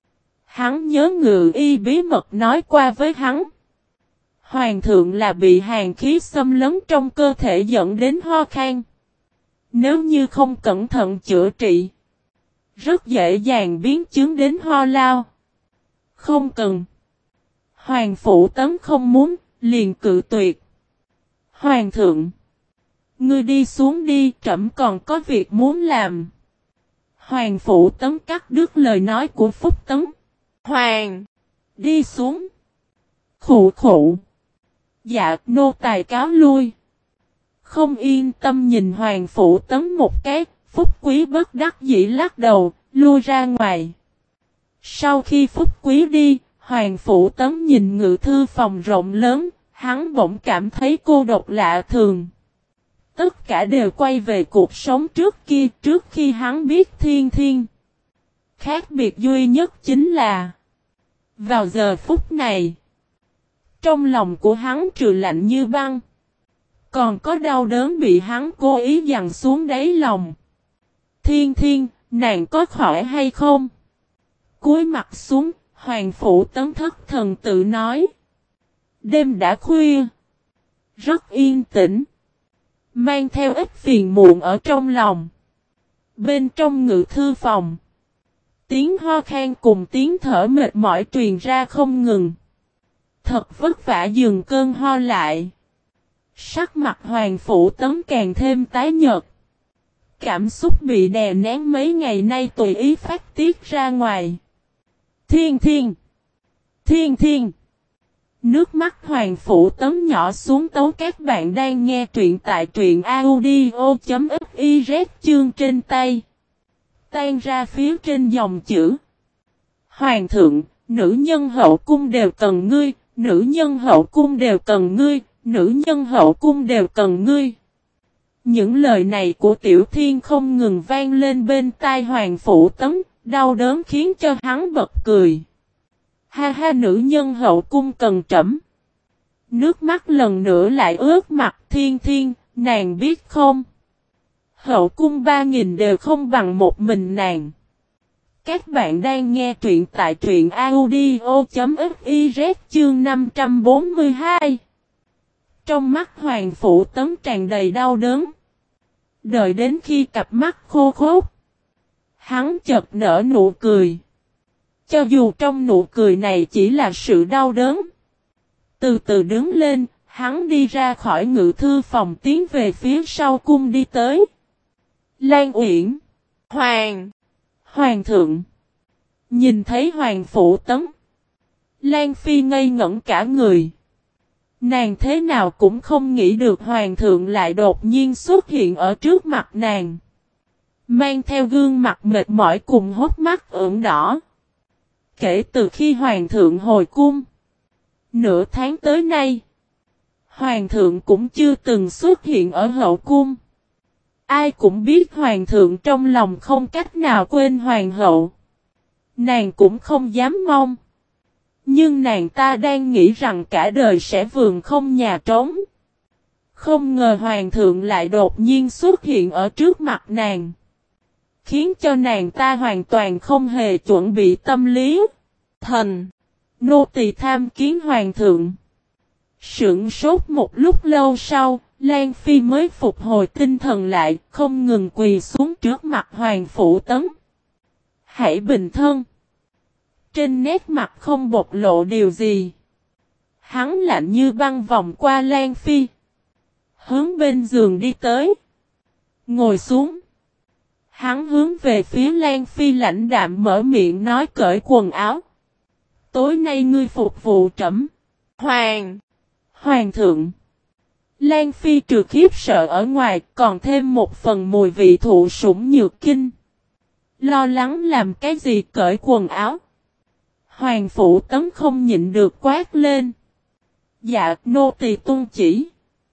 Hắn nhớ ngự y bí mật nói qua với hắn. Hoàng thượng là bị hàn khí xâm lấn trong cơ thể dẫn đến ho khan. Nếu như không cẩn thận chữa trị, rất dễ dàng biến chứng đến ho lao. Không cần. Hoàng Phủ Tấn không muốn, liền cự tuyệt. Hoàng thượng, ngươi đi xuống đi, trẫm còn có việc muốn làm. Hoàng Phủ Tấn cắt đứt lời nói của Phúc Tấn. Hoàng, đi xuống. Khụ khụ. Dạ, nô tài cáo lui. Không yên tâm nhìn Hoàng Phủ Tấn một cái, Phúc Quý bất đắc dĩ lắc đầu, lui ra ngoài. Sau khi Phúc Quý đi, Hoàng Phủ Tấn nhìn ngự thư phòng rộng lớn, hắn bỗng cảm thấy cô độc lạ thường. Tất cả đều quay về cuộc sống trước kia, trước khi hắn biết Thiên Thiên. Khác biệt duy nhất chính là, vào giờ phút này, trong lòng của hắn trừ lạnh như băng, còn có đau đớn bị hắn cố ý dằn xuống đáy lòng. Thiên Thiên, nàng có khỏe hay không? Cúi mặt xuống, Hoàng Phủ Tấn thất thần tự nói. Đêm đã khuya, rất yên tĩnh, mang theo ít phiền muộn ở trong lòng. Bên trong ngự thư phòng, tiếng ho khan cùng tiếng thở mệt mỏi truyền ra không ngừng. Thật vất vả dừng cơn ho lại. Sắc mặt Hoàng Phủ Tấn càng thêm tái nhợt. Cảm xúc bị đè nén mấy ngày nay tùy ý phát tiết ra ngoài. Thiên Thiên! Thiên Thiên! Nước mắt Hoàng Phủ Tấn nhỏ xuống tấu. Các bạn đang nghe truyện tại truyện audio chấm fiz chương trên tay. Tan ra phía trên dòng chữ. Hoàng thượng, nữ nhân hậu cung đều cần ngươi, nữ nhân hậu cung đều cần ngươi, nữ nhân hậu cung đều cần ngươi. Những lời này của Tiểu Thiên không ngừng vang lên bên tai Hoàng Phủ Tấn, đau đớn khiến cho hắn bật cười. Ha ha, nữ nhân hậu cung cần trẫm. Nước mắt lần nữa lại ướt mặt. Thiên Thiên, nàng biết không? Hậu cung ba nghìn đều không bằng một mình nàng. Các bạn đang nghe truyện tại truyện audio chấm fiz chương năm trăm bốn mươi hai. Trong mắt Hoàng Phủ Tấn tràn đầy đau đớn. Đợi đến khi cặp mắt khô khốc, hắn chợt nở nụ cười. Cho dù trong nụ cười này chỉ là sự đau đớn. Từ từ đứng lên, hắn đi ra khỏi ngự thư phòng tiến về phía sau cung đi tới. Lan Uyển. Hoàng. Hoàng thượng. Nhìn thấy Hoàng Phủ Tấn, Lan Phi ngây ngẩn cả người. Nàng thế nào cũng không nghĩ được Hoàng thượng lại đột nhiên xuất hiện ở trước mặt nàng. Mang theo gương mặt mệt mỏi cùng hốc mắt ửng đỏ. Kể từ khi Hoàng thượng hồi cung, nửa tháng tới nay, Hoàng thượng cũng chưa từng xuất hiện ở hậu cung. Ai cũng biết Hoàng thượng trong lòng không cách nào quên Hoàng hậu. Nàng cũng không dám mong. Nhưng nàng ta đang nghĩ rằng cả đời sẽ vườn không nhà trống. Không ngờ Hoàng thượng lại đột nhiên xuất hiện ở trước mặt nàng. Khiến cho nàng ta hoàn toàn không hề chuẩn bị tâm lý. Thần, nô tỳ tham kiến Hoàng thượng. Sững sốt một lúc lâu sau, Lan Phi mới phục hồi tinh thần lại, không ngừng quỳ xuống trước mặt Hoàng Phủ Tấn. Hãy bình thân. Trên nét mặt không bộc lộ điều gì. Hắn lạnh như băng vòng qua Lan Phi. Hướng bên giường đi tới. Ngồi xuống. Hắn hướng về phía Lan Phi lãnh đạm mở miệng nói cởi quần áo. Tối nay ngươi phục vụ trẫm. Hoàng. Hoàng thượng. Lan Phi trừ khiếp sợ ở ngoài còn thêm một phần mùi vị thụ sủng nhược kinh. Lo lắng làm cái gì cởi quần áo. Hoàng Phủ Tấn không nhịn được quát lên. Dạ nô tỳ tuân chỉ.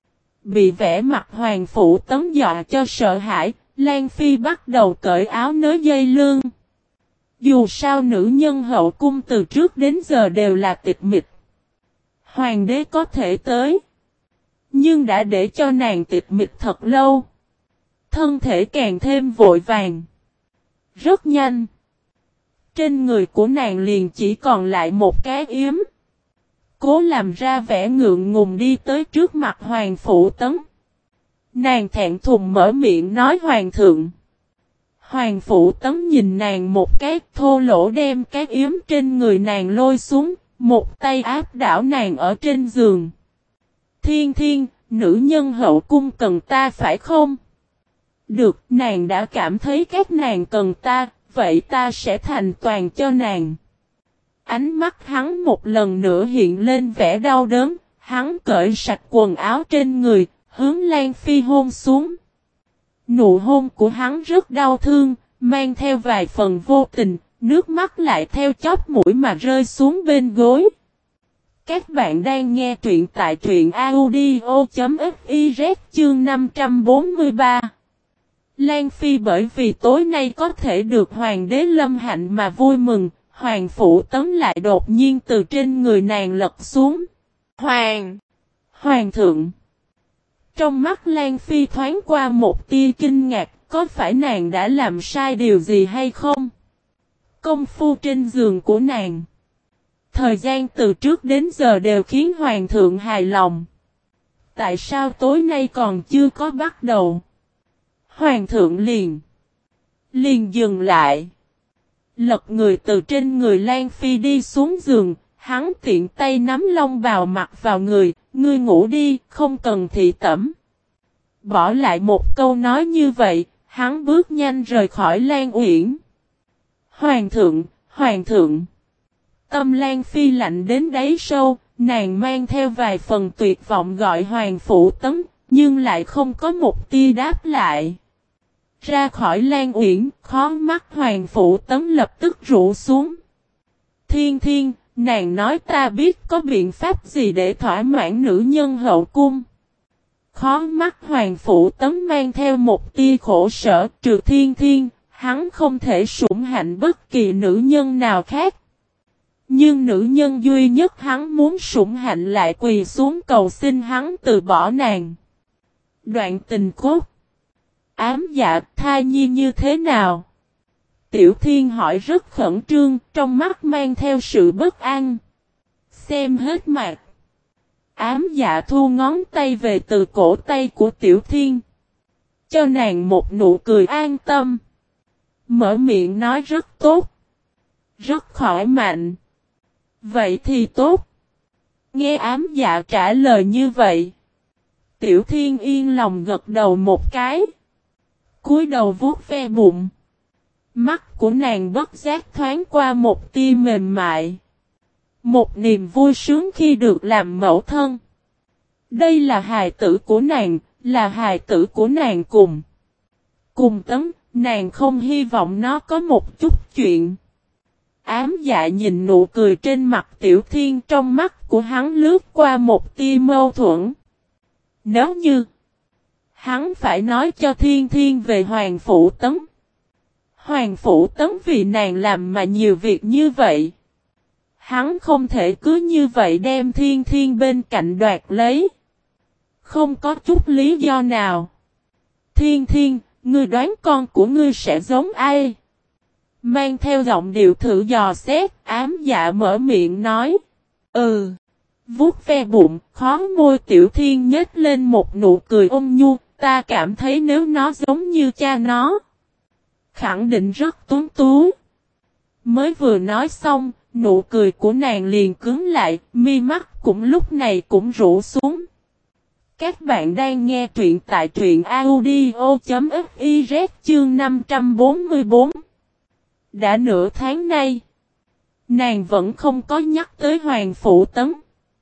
Bị vẻ mặt Hoàng Phủ Tấn dọa cho sợ hãi, Lan Phi bắt đầu cởi áo nới dây lưng. Dù sao nữ nhân hậu cung từ trước đến giờ đều là tịch mịch. Hoàng đế có thể tới. Nhưng đã để cho nàng tịch mịch thật lâu. Thân thể càng thêm vội vàng. Rất nhanh. Trên người của nàng liền chỉ còn lại một cái yếm. Cố làm ra vẻ ngượng ngùng đi tới trước mặt Hoàng Phủ Tấn. Nàng thẹn thùng mở miệng nói Hoàng thượng. Hoàng Phủ Tấn nhìn nàng một cái thô lỗ đem cái yếm trên người nàng lôi xuống. Một tay áp đảo nàng ở trên giường. Thiên thiên, nữ nhân hậu cung cần ta phải không? Được, nàng đã cảm thấy các nàng cần ta, vậy ta sẽ thành toàn cho nàng. Ánh mắt hắn một lần nữa hiện lên vẻ đau đớn, hắn cởi sạch quần áo trên người, hướng Lan Phi hôn xuống. Nụ hôn của hắn rất đau thương, mang theo vài phần vô tình, nước mắt lại theo chóp mũi mà rơi xuống bên gối. Các bạn đang nghe truyện tại truyện audio.fiz chương năm trăm bốn mươi ba. Lan Phi bởi vì tối nay có thể được Hoàng đế lâm hạnh mà vui mừng, Hoàng Phủ Tấn lại đột nhiên từ trên người nàng lật xuống. Hoàng! Hoàng thượng! Trong mắt Lan Phi thoáng qua một tia kinh ngạc, có phải nàng đã làm sai điều gì hay không? Công phu trên giường của nàng. Thời gian từ trước đến giờ đều khiến Hoàng thượng hài lòng. Tại sao tối nay còn chưa có bắt đầu? Hoàng thượng liền. Liền dừng lại. Lật người từ trên người Lan Phi đi xuống giường. Hắn tiện tay nắm lông bào mặt vào người. Ngươi ngủ đi, không cần thị tẩm. Bỏ lại một câu nói như vậy. Hắn bước nhanh rời khỏi Lan Uyển. Hoàng thượng, Hoàng thượng. Tâm Lan Phi lạnh đến đáy sâu, nàng mang theo vài phần tuyệt vọng gọi Hoàng Phủ Tấn, nhưng lại không có một tia đáp lại. Ra khỏi Lan Uyển, khó mắt Hoàng Phủ Tấn lập tức rũ xuống. Thiên thiên, nàng nói ta biết có biện pháp gì để thỏa mãn nữ nhân hậu cung. Khó mắt Hoàng Phủ Tấn mang theo một tia khổ sở, trừ thiên thiên, hắn không thể sủng hạnh bất kỳ nữ nhân nào khác. Nhưng nữ nhân duy nhất hắn muốn sủng hạnh lại quỳ xuống cầu xin hắn từ bỏ nàng. Đoạn tình cốt. Ám dạ thai nhi như thế nào? Tiểu Thiên hỏi rất khẩn trương, trong mắt mang theo sự bất an. Xem hết mặt. Ám dạ thu ngón tay về từ cổ tay của Tiểu Thiên. Cho nàng một nụ cười an tâm. Mở miệng nói rất tốt. Rất khỏi mạnh. Vậy thì tốt. Nghe ám dạ trả lời như vậy. Tiểu Thiên yên lòng gật đầu một cái. Cúi đầu vuốt ve bụng. Mắt của nàng bất giác thoáng qua một tia mềm mại. Một niềm vui sướng khi được làm mẫu thân. Đây là hài tử của nàng, là hài tử của nàng cùng. Cùng Tấn, nàng không hy vọng nó có một chút chuyện. Ám dạ nhìn nụ cười trên mặt Tiểu Thiên, trong mắt của hắn lướt qua một tia mâu thuẫn. Nếu như hắn phải nói cho Thiên Thiên về Hoàng Phủ Tấn. Hoàng Phủ Tấn vì nàng làm mà nhiều việc như vậy. Hắn không thể cứ như vậy đem Thiên Thiên bên cạnh đoạt lấy. Không có chút lý do nào. Thiên Thiên, ngươi đoán con của ngươi sẽ giống ai? Mang theo giọng điệu thử dò xét, ám dạ mở miệng nói. Ừ. Vuốt ve bụng, khó môi Tiểu Thiên nhếch lên một nụ cười ôn nhu, ta cảm thấy nếu nó giống như cha nó, khẳng định rất tuấn tú. Mới vừa nói xong, nụ cười của nàng liền cứng lại, mi mắt cũng lúc này cũng rũ xuống. Các bạn đang nghe truyện tại truyện audio.fiz chương năm trăm bốn mươi tư. Đã nửa tháng nay, nàng vẫn không có nhắc tới Hoàng Phủ Tấn.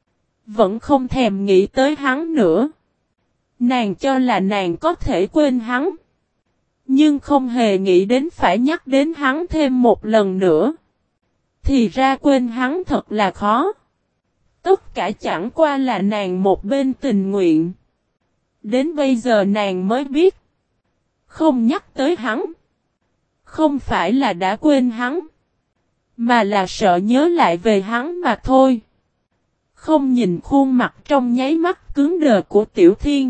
Vẫn không thèm nghĩ tới hắn nữa. Nàng cho là nàng có thể quên hắn. Nhưng không hề nghĩ đến phải nhắc đến hắn thêm một lần nữa. Thì ra quên hắn thật là khó. Tất cả chẳng qua là nàng một bên tình nguyện. Đến bây giờ nàng mới biết. Không nhắc tới hắn. Không phải là đã quên hắn. Mà là sợ nhớ lại về hắn mà thôi. Không nhìn khuôn mặt trong nháy mắt cứng đờ của Tiểu Thiên.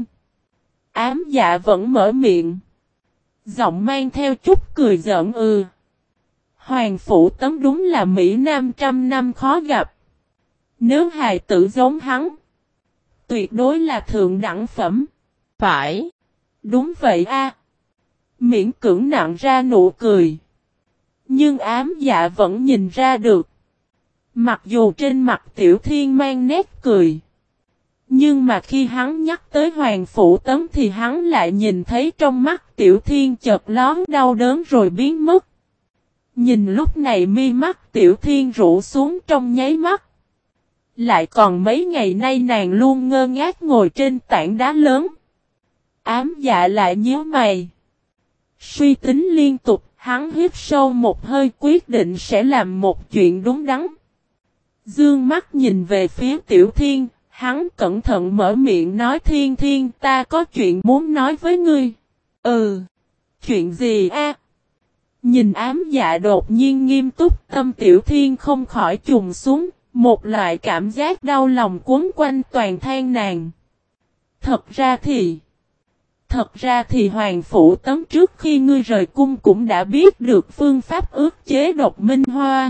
Ám Dạ vẫn mở miệng. Giọng mang theo chút cười giỡn ư. Hoàng Phủ Tấn đúng là Mỹ Nam trăm năm khó gặp. Nếu hài tử giống hắn, tuyệt đối là thượng đẳng phẩm. Phải. Đúng vậy a. Miễn cưỡng nặng ra nụ cười. Nhưng Ám Dạ vẫn nhìn ra được. Mặc dù trên mặt Tiểu Thiên mang nét cười. Nhưng mà khi hắn nhắc tới Hoàng Phủ Tấn thì hắn lại nhìn thấy trong mắt Tiểu Thiên chợt lón đau đớn rồi biến mất. Nhìn lúc này mi mắt Tiểu Thiên rũ xuống trong nháy mắt. Lại còn mấy ngày nay nàng luôn ngơ ngác ngồi trên tảng đá lớn. Ám Dạ lại nhíu mày. Suy tính liên tục, hắn hít sâu một hơi quyết định sẽ làm một chuyện đúng đắn. Dương mắt nhìn về phía Tiểu Thiên, hắn cẩn thận mở miệng nói Thiên Thiên ta có chuyện muốn nói với ngươi. Ừ, chuyện gì a? Nhìn Ám Dạ đột nhiên nghiêm túc tâm Tiểu Thiên không khỏi trùng xuống, một loại cảm giác đau lòng cuốn quanh toàn thân nàng. Thật ra thì... Thật ra thì Hoàng Phủ Tấn trước khi ngươi rời cung cũng đã biết được phương pháp ức chế độc minh hoa.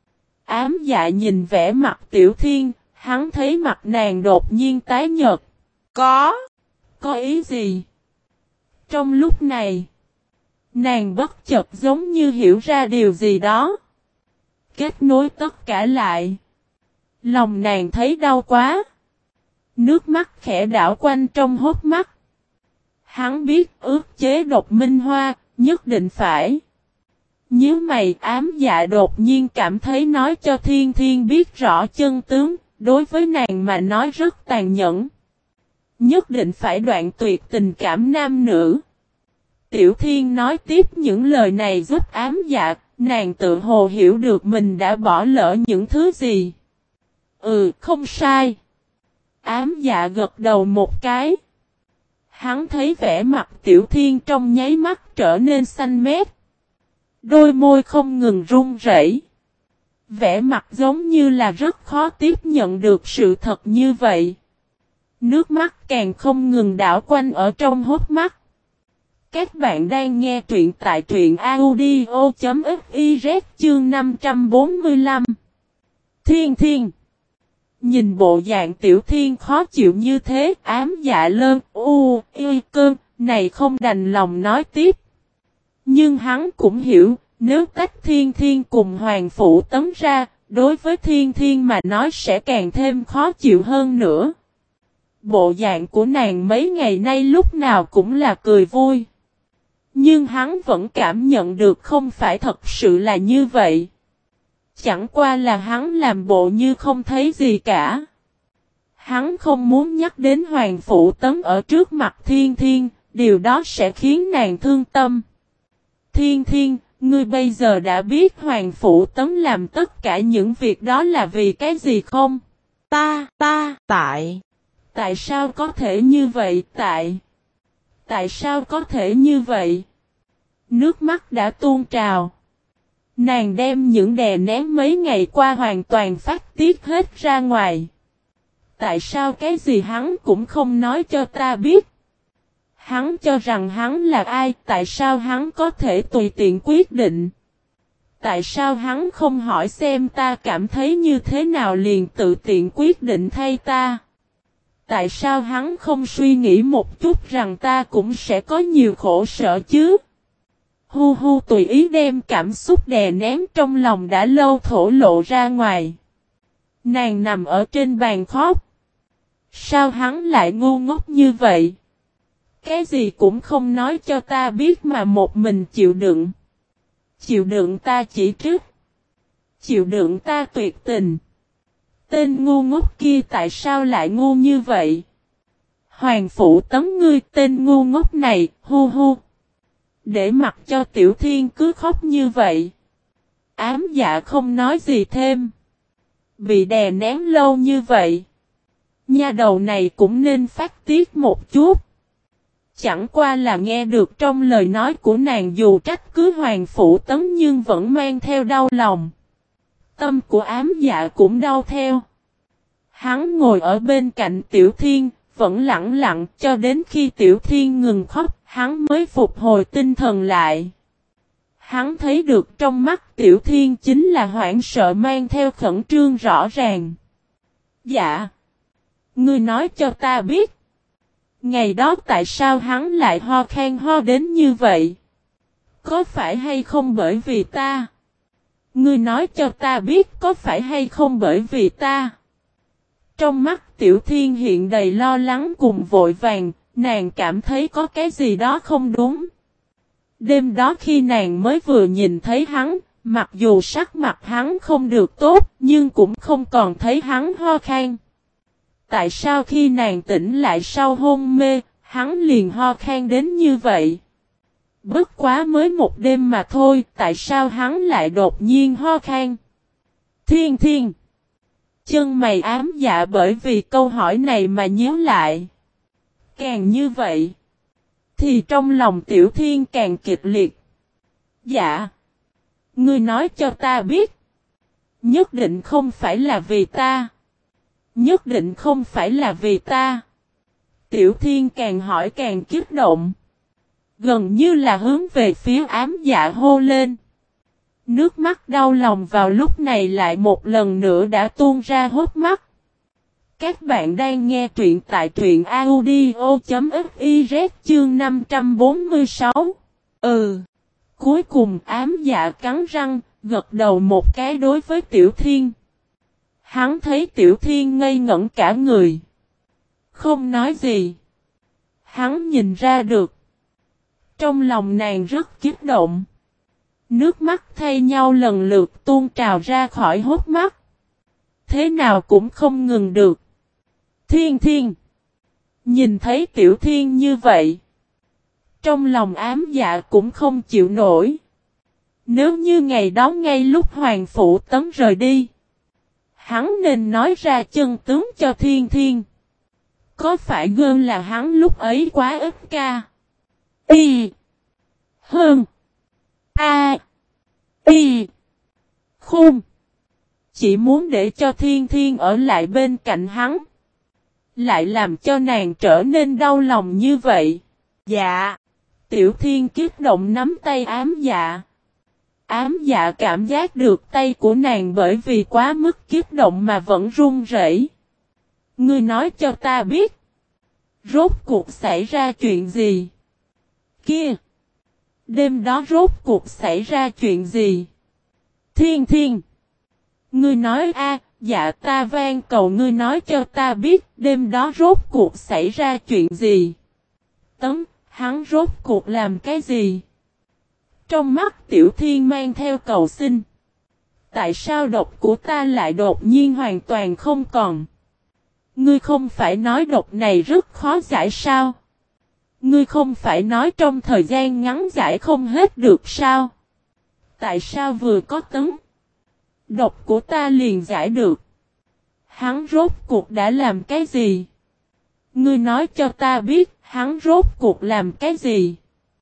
Ám Dạ nhìn vẻ mặt Tiểu Thiên, hắn thấy mặt nàng đột nhiên tái nhợt. Có? Có ý gì? Trong lúc này, nàng bất chợt giống như hiểu ra điều gì đó. Kết nối tất cả lại. Lòng nàng thấy đau quá. Nước mắt khẽ đảo quanh trong hốc mắt. Hắn biết ức chế độc minh hoa, nhất định phải. Nhớ mày Ám Dạ đột nhiên cảm thấy nói cho Thiên Thiên biết rõ chân tướng, đối với nàng mà nói rất tàn nhẫn. Nhất định phải đoạn tuyệt tình cảm nam nữ. Tiểu Thiên nói tiếp những lời này giúp Ám Dạ, nàng tự hồ hiểu được mình đã bỏ lỡ những thứ gì. Ừ, không sai. Ám Dạ gật đầu một cái. Hắn thấy vẻ mặt Tiểu Thiên trong nháy mắt trở nên xanh mét. Đôi môi không ngừng run rẩy. Vẻ mặt giống như là rất khó tiếp nhận được sự thật như vậy. Nước mắt càng không ngừng đảo quanh ở trong hốc mắt. Các bạn đang nghe truyện tại truyện audio.fiz chương năm trăm bốn mươi lăm. Thiên Thiên. Nhìn bộ dạng Tiểu Thiên khó chịu như thế, Ám Dạ lơn, u, y, cơn, này không đành lòng nói tiếp. Nhưng hắn cũng hiểu, nếu tách Thiên Thiên cùng Hoàng Phủ Tấn ra, đối với Thiên Thiên mà nói sẽ càng thêm khó chịu hơn nữa. Bộ dạng của nàng mấy ngày nay lúc nào cũng là cười vui. Nhưng hắn vẫn cảm nhận được không phải thật sự là như vậy. Chẳng qua là hắn làm bộ như không thấy gì cả. Hắn không muốn nhắc đến Hoàng Phủ Tấn ở trước mặt Thiên Thiên, điều đó sẽ khiến nàng thương tâm. Thiên Thiên, ngươi bây giờ đã biết Hoàng Phủ Tấn làm tất cả những việc đó là vì cái gì không? Ta, ta, tại. Tại sao có thể như vậy? Tại. Tại sao có thể như vậy? Nước mắt đã tuôn trào. Nàng đem những đè nén mấy ngày qua hoàn toàn phát tiết hết ra ngoài. Tại sao cái gì hắn cũng không nói cho ta biết? Hắn cho rằng hắn là ai? Tại sao hắn có thể tùy tiện quyết định? Tại sao hắn không hỏi xem ta cảm thấy như thế nào liền tự tiện quyết định thay ta? Tại sao hắn không suy nghĩ một chút rằng ta cũng sẽ có nhiều khổ sở chứ? Hu hu tùy ý đem cảm xúc đè nén trong lòng đã lâu thổ lộ ra ngoài. Nàng nằm ở trên bàn khóc. Sao hắn lại ngu ngốc như vậy? Cái gì cũng không nói cho ta biết mà một mình chịu đựng. Chịu đựng ta chỉ trích. Chịu đựng ta tuyệt tình. Tên ngu ngốc kia tại sao lại ngu như vậy? Hoàng Phủ Tấn ngươi tên ngu ngốc này, hu hu. Để mặc cho Tiểu Thiên cứ khóc như vậy. Ám Dạ không nói gì thêm. Bị đè nén lâu như vậy. Nha đầu này cũng nên phát tiết một chút. Chẳng qua là nghe được trong lời nói của nàng dù trách cứ Hoàng Phủ Tấn nhưng vẫn mang theo đau lòng. Tâm của Ám Dạ cũng đau theo. Hắn ngồi ở bên cạnh Tiểu Thiên, vẫn lặng lặng cho đến khi Tiểu Thiên ngừng khóc, hắn mới phục hồi tinh thần lại. Hắn thấy được trong mắt Tiểu Thiên chính là hoảng sợ mang theo khẩn trương rõ ràng. Dạ. Ngươi nói cho ta biết. Ngày đó tại sao hắn lại ho khan ho đến như vậy? Có phải hay không bởi vì ta? Ngươi nói cho ta biết có phải hay không bởi vì ta? Trong mắt Tiểu Thiên hiện đầy lo lắng cùng vội vàng, nàng cảm thấy có cái gì đó không đúng. Đêm đó khi nàng mới vừa nhìn thấy hắn, mặc dù sắc mặt hắn không được tốt, nhưng cũng không còn thấy hắn ho khan. Tại sao khi nàng tỉnh lại sau hôn mê, hắn liền ho khan đến như vậy? Bất quá mới một đêm mà thôi, tại sao hắn lại đột nhiên ho khan? Thiên Thiên! Chân mày Ám Dạ bởi vì câu hỏi này mà nhíu lại. Càng như vậy, thì trong lòng Tiểu Thiên càng kịch liệt. Dạ! Ngươi nói cho ta biết. Nhất định không phải là vì ta. Nhất định không phải là vì ta. Tiểu Thiên càng hỏi càng kích động. Gần như là hướng về phía Ám Dạ hô lên. Nước mắt đau lòng vào lúc này lại một lần nữa đã tuôn ra hốc mắt. Các bạn đang nghe truyện tại truyện audio.fiz chương năm trăm bốn mươi sáu. Ừ. Cuối cùng Ám Dạ cắn răng, gật đầu một cái đối với Tiểu Thiên. Hắn thấy Tiểu Thiên ngây ngẩn cả người. Không nói gì. Hắn nhìn ra được. Trong lòng nàng rất kích động. Nước mắt thay nhau lần lượt tuôn trào ra khỏi hốc mắt. Thế nào cũng không ngừng được. Thiên Thiên. Nhìn thấy Tiểu Thiên như vậy. Trong lòng Ám Dạ cũng không chịu nổi. Nếu như ngày đó ngay lúc Hoàng Phủ Tấn rời đi. Hắn nên nói ra chân tướng cho Thiên Thiên. Có phải gơn là hắn lúc ấy quá ích ca? Y. Hơn. A. Y. Khôn. Chỉ muốn để cho Thiên Thiên ở lại bên cạnh hắn. Lại làm cho nàng trở nên đau lòng như vậy. Dạ. Tiểu Thiên kích động nắm tay Ám Dạ. Ám Dạ cảm giác được tay của nàng bởi vì quá mức kích động mà vẫn run rẩy. Ngươi nói cho ta biết. Rốt cuộc xảy ra chuyện gì? Kia! Đêm đó rốt cuộc xảy ra chuyện gì? Thiên Thiên! Ngươi nói a, dạ ta van cầu ngươi nói cho ta biết đêm đó rốt cuộc xảy ra chuyện gì? Tấn, hắn rốt cuộc làm cái gì? Trong mắt Tiểu Thiên mang theo cầu xin. Tại sao độc của ta lại đột nhiên hoàn toàn không còn? Ngươi không phải nói độc này rất khó giải sao? Ngươi không phải nói trong thời gian ngắn giải không hết được sao? Tại sao vừa có tấn? Độc của ta liền giải được. Hắn rốt cuộc đã làm cái gì? Ngươi nói cho ta biết hắn rốt cuộc làm cái gì?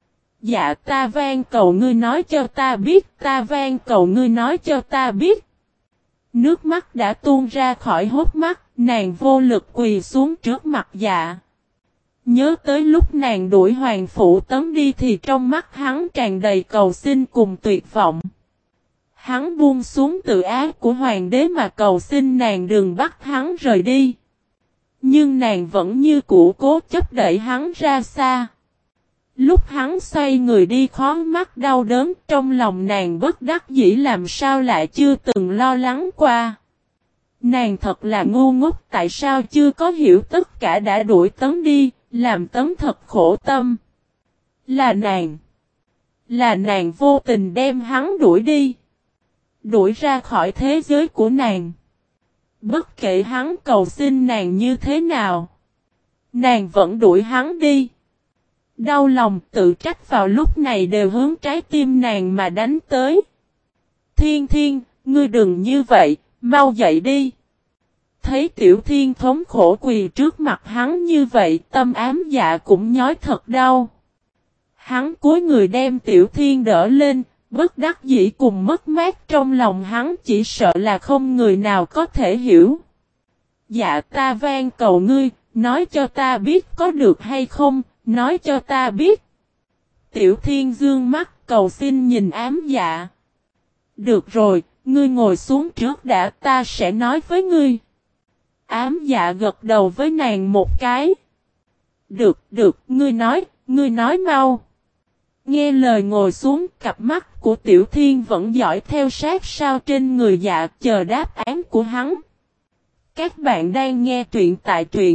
Dạ ta van cầu ngươi nói cho ta biết, ta van cầu ngươi nói cho ta biết. Nước mắt đã tuôn ra khỏi hốc mắt, nàng vô lực quỳ xuống trước mặt dạ. Nhớ tới lúc nàng đuổi Hoàng Phủ Tấn đi thì trong mắt hắn tràn đầy cầu xin cùng tuyệt vọng. Hắn buông xuống tự ái của hoàng đế mà cầu xin nàng đừng bắt hắn rời đi. Nhưng nàng vẫn như cũ cố chấp đẩy hắn ra xa. Lúc hắn xoay người đi khó mắt đau đớn, trong lòng nàng bất đắc dĩ làm sao lại chưa từng lo lắng qua. Nàng thật là ngu ngốc, tại sao chưa có hiểu tất cả đã đuổi Tấn đi, làm Tấn thật khổ tâm. Là nàng. Là nàng vô tình đem hắn đuổi đi. Đuổi ra khỏi thế giới của nàng. Bất kể hắn cầu xin nàng như thế nào, nàng vẫn đuổi hắn đi. Đau lòng tự trách vào lúc này đều hướng trái tim nàng mà đánh tới. Thiên Thiên, ngươi đừng như vậy, mau dậy đi. Thấy Tiểu Thiên thống khổ quỳ trước mặt hắn như vậy, tâm ám dạ cũng nhói thật đau. Hắn cúi người đem Tiểu Thiên đỡ lên, bất đắc dĩ cùng mất mát trong lòng hắn chỉ sợ là không người nào có thể hiểu. Dạ ta van cầu ngươi, nói cho ta biết có được hay không, nói cho ta biết. Tiểu Thiên dương mắt cầu xin nhìn ám dạ. Được rồi, ngươi ngồi xuống trước đã, ta sẽ nói với ngươi. Ám dạ gật đầu với nàng một cái. Được, được, ngươi nói, ngươi nói mau. Nghe lời ngồi xuống, cặp mắt của Tiểu Thiên vẫn dõi theo sát sao trên người dạ chờ đáp án của hắn. Các bạn đang nghe truyện tại truyện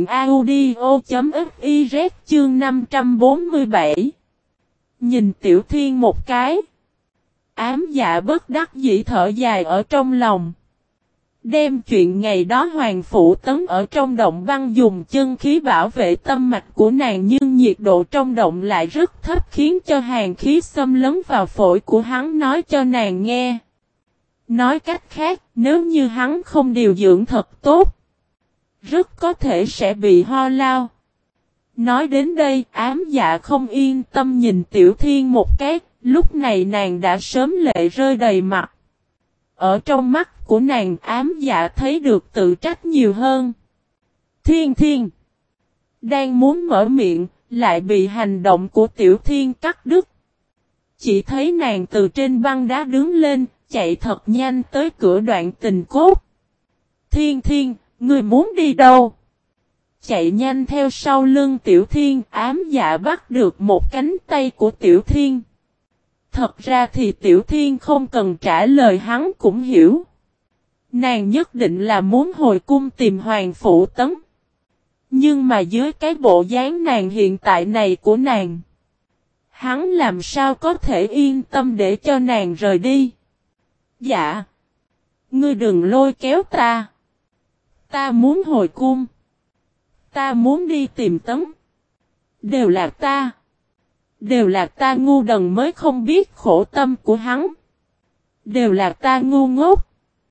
audio.fiz chương năm trăm bốn mươi bảy. Nhìn Tiểu Thiên một cái. Ám dạ bất đắc dĩ thở dài ở trong lòng. Đem chuyện ngày đó Hoàng Phủ Tấn ở trong động băng dùng chân khí bảo vệ tâm mạch của nàng, nhưng nhiệt độ trong động lại rất thấp khiến cho hàn khí xâm lấn vào phổi của hắn nói cho nàng nghe. Nói cách khác, nếu như hắn không điều dưỡng thật tốt, rất có thể sẽ bị ho lao. Nói đến đây, ám dạ không yên tâm nhìn Tiểu Thiên một cái, lúc này nàng đã sớm lệ rơi đầy mặt. Ở trong mắt của nàng ám dạ thấy được tự trách nhiều hơn. Thiên Thiên đang muốn mở miệng, lại bị hành động của Tiểu Thiên cắt đứt. Chỉ thấy nàng từ trên băng đá đứng lên, chạy thật nhanh tới cửa Đoạn Tình Cốt. Thiên Thiên, ngươi muốn đi đâu? Chạy nhanh theo sau lưng Tiểu Thiên, ám dạ bắt được một cánh tay của Tiểu Thiên. Thật ra thì Tiểu Thiên không cần trả lời hắn cũng hiểu. Nàng nhất định là muốn hồi cung tìm Hoàng Phủ Tấn. Nhưng mà dưới cái bộ dáng nàng hiện tại này của nàng, hắn làm sao có thể yên tâm để cho nàng rời đi? Dạ. Ngươi đừng lôi kéo ta. Ta muốn hồi cung. Ta muốn đi tìm Tấn. Đều là ta. Đều là ta ngu đần mới không biết khổ tâm của hắn. Đều là ta ngu ngốc.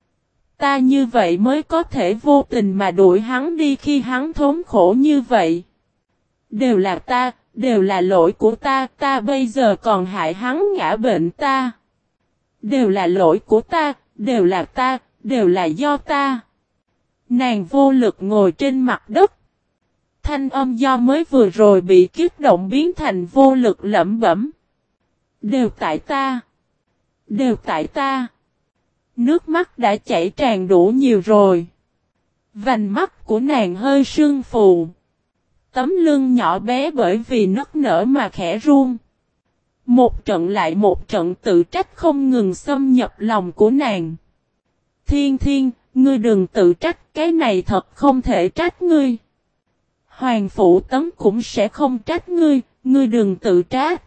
Ta như vậy mới có thể vô tình mà đuổi hắn đi khi hắn thống khổ như vậy. Đều là ta, đều là lỗi của ta, ta bây giờ còn hại hắn ngã bệnh ta. Đều là lỗi của ta, đều là ta, đều là do ta. Nàng vô lực ngồi trên mặt đất. Thanh âm do mới vừa rồi bị kích động biến thành vô lực lẩm bẩm. Đều tại ta. Đều tại ta. Nước mắt đã chảy tràn đủ nhiều rồi. Vành mắt của nàng hơi sưng phù. Tấm lưng nhỏ bé bởi vì nức nở mà khẽ run. Một trận lại một trận tự trách không ngừng xâm nhập lòng của nàng. Thiên Thiên, ngươi đừng tự trách, cái này thật không thể trách ngươi. Hoàng Phủ Tấn cũng sẽ không trách ngươi, ngươi đừng tự trách.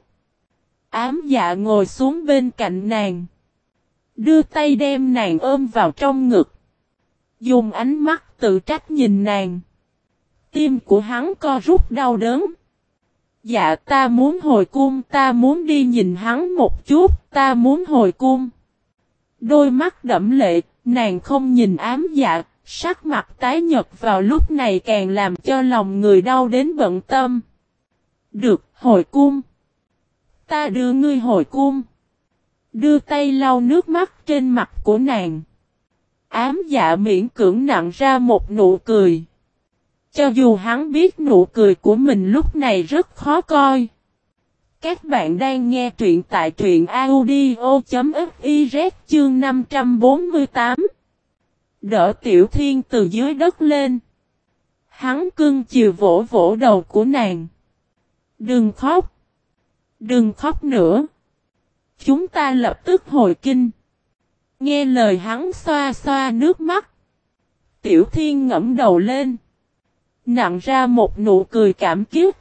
Ám dạ ngồi xuống bên cạnh nàng. Đưa tay đem nàng ôm vào trong ngực. Dùng ánh mắt tự trách nhìn nàng. Tim của hắn co rút đau đớn. Dạ ta muốn hồi cung, ta muốn đi nhìn hắn một chút, ta muốn hồi cung. Đôi mắt đẫm lệ, nàng không nhìn ám dạ, sắc mặt tái nhợt vào lúc này càng làm cho lòng người đau đến bận tâm. Được, hồi cung. Ta đưa ngươi hồi cung. Đưa tay lau nước mắt trên mặt của nàng. Ám dạ miễn cưỡng nặn ra một nụ cười. Cho dù hắn biết nụ cười của mình lúc này rất khó coi. Các bạn đang nghe truyện tại truyện audio.fiz chương năm trăm bốn mươi tám. Đỡ Tiểu Thiên từ dưới đất lên. Hắn cưng chiều vỗ vỗ đầu của nàng. Đừng khóc. Đừng khóc nữa. Chúng ta lập tức hồi kinh. Nghe lời hắn xoa xoa nước mắt. Tiểu Thiên ngẫm đầu lên. Nặn ra một nụ cười cảm kích.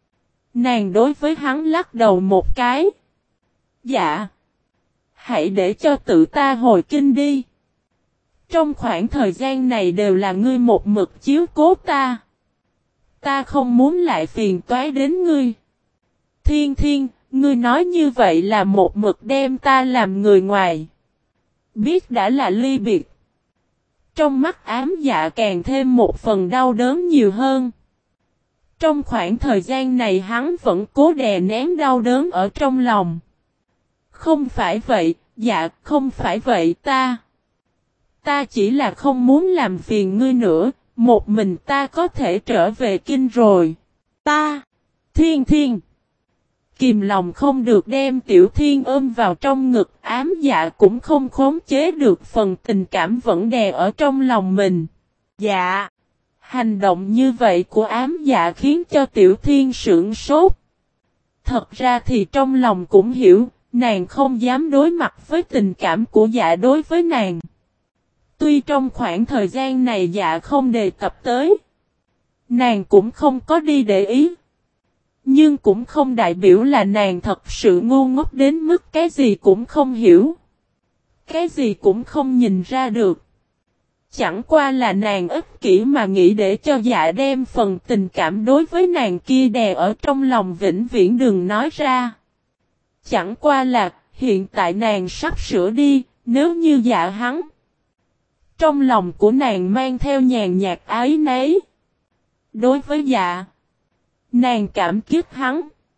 Nàng đối với hắn lắc đầu một cái. Dạ. Hãy để cho tự ta hồi kinh đi. Trong khoảng thời gian này đều là ngươi một mực chiếu cố ta. Ta không muốn lại phiền toái đến ngươi. Thiên Thiên, ngươi nói như vậy là một mực đem ta làm người ngoài. Biết đã là ly biệt. Trong mắt Ám Dạ càng thêm một phần đau đớn nhiều hơn. Trong khoảng thời gian này hắn vẫn cố đè nén đau đớn ở trong lòng. Không phải vậy, dạ không phải vậy ta. Ta chỉ là không muốn làm phiền ngươi nữa, một mình ta có thể trở về kinh rồi. Ta, Thiên Thiên. Kìm lòng không được đem Tiểu Thiên ôm vào trong ngực, Ám Dạ cũng không khống chế được phần tình cảm vẫn đè ở trong lòng mình. Dạ. Hành động như vậy của Ám Dạ khiến cho Tiểu Thiên sửng sốt. Thật ra thì trong lòng cũng hiểu, nàng không dám đối mặt với tình cảm của Dạ đối với nàng. Tuy trong khoảng thời gian này Dạ không đề cập tới, nàng cũng không có đi để ý. Nhưng cũng không đại biểu là nàng thật sự ngu ngốc đến mức cái gì cũng không hiểu. Cái gì cũng không nhìn ra được. Chẳng qua là nàng ích kỷ mà nghĩ để cho Dạ đem phần tình cảm đối với nàng kia đè ở trong lòng vĩnh viễn đừng nói ra. Chẳng qua là hiện tại nàng sắp sửa đi, nếu như Dạ hắn. Trong lòng của nàng mang theo nhàn nhạt ái nấy. Đối với Dạ, nàng cảm kích hắn.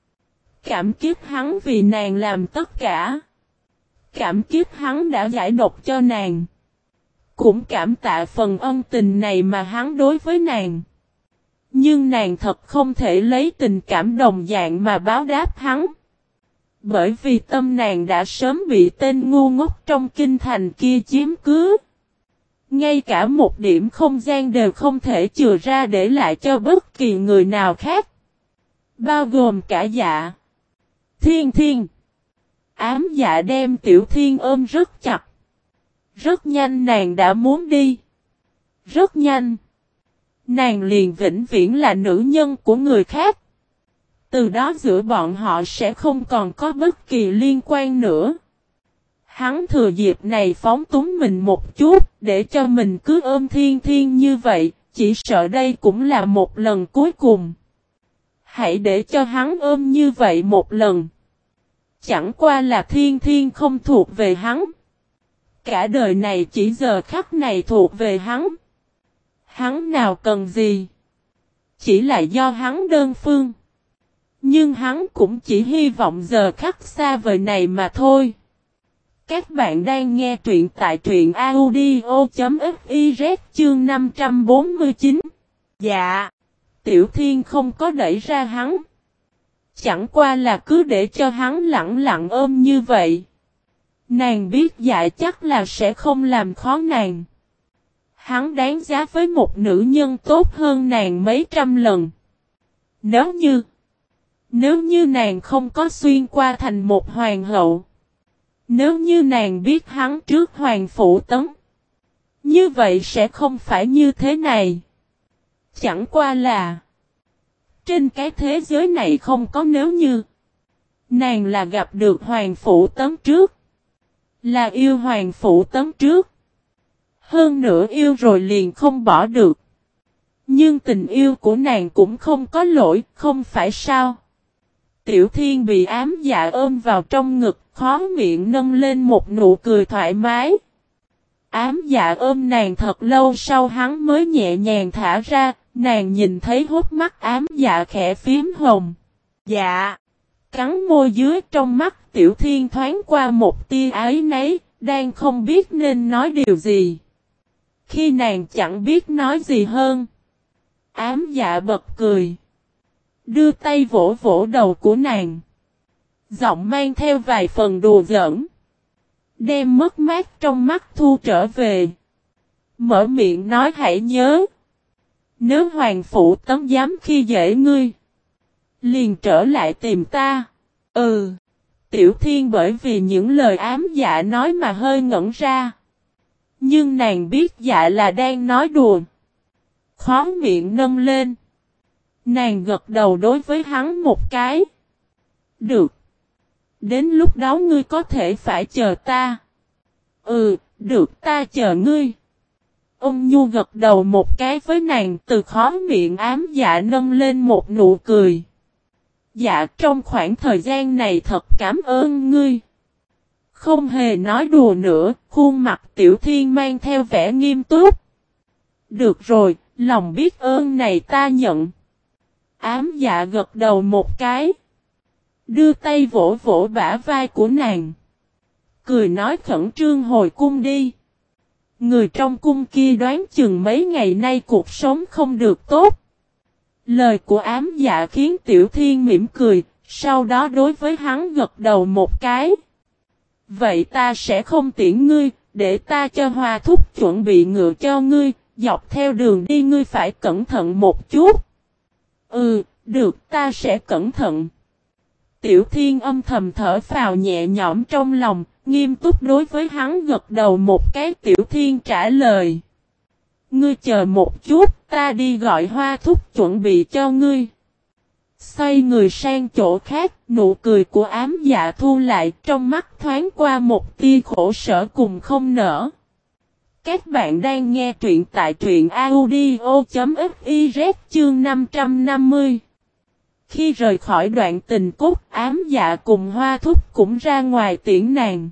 Cảm kích hắn vì nàng làm tất cả. Cảm kích hắn đã giải độc cho nàng. Cũng cảm tạ phần ân tình này mà hắn đối với nàng. Nhưng nàng thật không thể lấy tình cảm đồng dạng mà báo đáp hắn. Bởi vì tâm nàng đã sớm bị tên ngu ngốc trong kinh thành kia chiếm cứ. Ngay cả một điểm không gian đều không thể chừa ra để lại cho bất kỳ người nào khác. Bao gồm cả Dạ. Thiên Thiên. Ám Dạ đem Tiểu Thiên ôm rất chặt. Rất nhanh nàng đã muốn đi. Rất nhanh. Nàng liền vĩnh viễn là nữ nhân của người khác. Từ đó giữa bọn họ sẽ không còn có bất kỳ liên quan nữa. Hắn thừa dịp này phóng túng mình một chút để cho mình cứ ôm Thiên Thiên như vậy. Chỉ sợ đây cũng là một lần cuối cùng. Hãy để cho hắn ôm như vậy một lần. Chẳng qua là Thiên Thiên không thuộc về hắn. Cả đời này chỉ giờ khắc này thuộc về hắn. Hắn nào cần gì? Chỉ là do hắn đơn phương. Nhưng hắn cũng chỉ hy vọng giờ khắc xa vời này mà thôi. Các bạn đang nghe truyện tại truyện audio.fiz chương năm trăm bốn mươi chín. Dạ. Tiểu Thiên không có đẩy ra hắn. Chẳng qua là cứ để cho hắn lặng lặng ôm như vậy. Nàng biết Dạ chắc là sẽ không làm khó nàng. Hắn đáng giá với một nữ nhân tốt hơn nàng mấy trăm lần. Nếu như Nếu như nàng không có xuyên qua thành một hoàng hậu. Nếu như nàng biết hắn trước hoàng phủ tấn. Như vậy sẽ không phải như thế này. Chẳng qua là trên cái thế giới này không có nếu như. Nàng là gặp được hoàng phủ tấn trước. Là yêu hoàng phủ tấn trước. Hơn nữa yêu rồi liền không bỏ được. Nhưng tình yêu của nàng cũng không có lỗi, không phải sao? Tiểu Thiên bị Ám Dạ ôm vào trong ngực, khó miệng nâng lên một nụ cười thoải mái. Ám Dạ ôm nàng thật lâu sau hắn mới nhẹ nhàng thả ra, nàng nhìn thấy hốc mắt Ám Dạ khẽ phím hồng. Dạ. Cắn môi dưới trong mắt Tiểu Thiên thoáng qua một tia ái nấy, đang không biết nên nói điều gì. Khi nàng chẳng biết nói gì hơn. Ám Dạ bật cười. Đưa tay vỗ vỗ đầu của nàng. Giọng mang theo vài phần đùa giỡn. Đem mất mát trong mắt thu trở về. Mở miệng nói hãy nhớ. Nếu Hoàng Phụ Tấn dám khi dễ ngươi. Liền trở lại tìm ta. Ừ. Tiểu Thiên bởi vì những lời ám dạ nói mà hơi ngẩn ra. Nhưng nàng biết dạ là đang nói đùa. Khóe miệng nâng lên. Nàng gật đầu đối với hắn một cái. Được. Đến lúc đó ngươi có thể phải chờ ta. Ừ, được ta chờ ngươi. Ông Nhu gật đầu một cái với nàng từ khóe miệng ám dạ nâng lên một nụ cười. Dạ trong khoảng thời gian này thật cảm ơn ngươi. Không hề nói đùa nữa, khuôn mặt Tiểu Thiên mang theo vẻ nghiêm túc. Được rồi, lòng biết ơn này ta nhận. Ám dạ gật đầu một cái. Đưa tay vỗ vỗ bả vai của nàng. Cười nói khẩn trương hồi cung đi. Người trong cung kia đoán chừng mấy ngày nay cuộc sống không được tốt. Lời của ám dạ khiến Tiểu Thiên mỉm cười, sau đó đối với hắn gật đầu một cái. Vậy ta sẽ không tiễn ngươi, để ta cho Hoa Thúc chuẩn bị ngựa cho ngươi, dọc theo đường đi ngươi phải cẩn thận một chút. Ừ, được ta sẽ cẩn thận. Tiểu Thiên âm thầm thở phào nhẹ nhõm trong lòng, nghiêm túc đối với hắn gật đầu một cái. Tiểu Thiên trả lời. Ngươi chờ một chút, ta đi gọi Hoa Thúc chuẩn bị cho ngươi. Xoay người sang chỗ khác, nụ cười của ám dạ thu lại, trong mắt thoáng qua một tia khổ sở cùng không nở. Các bạn đang nghe truyện tại truyện audio.fiz chương năm trăm năm mươi. Khi rời khỏi đoạn tình cốt, ám dạ cùng Hoa Thúc cũng ra ngoài tiễn nàng.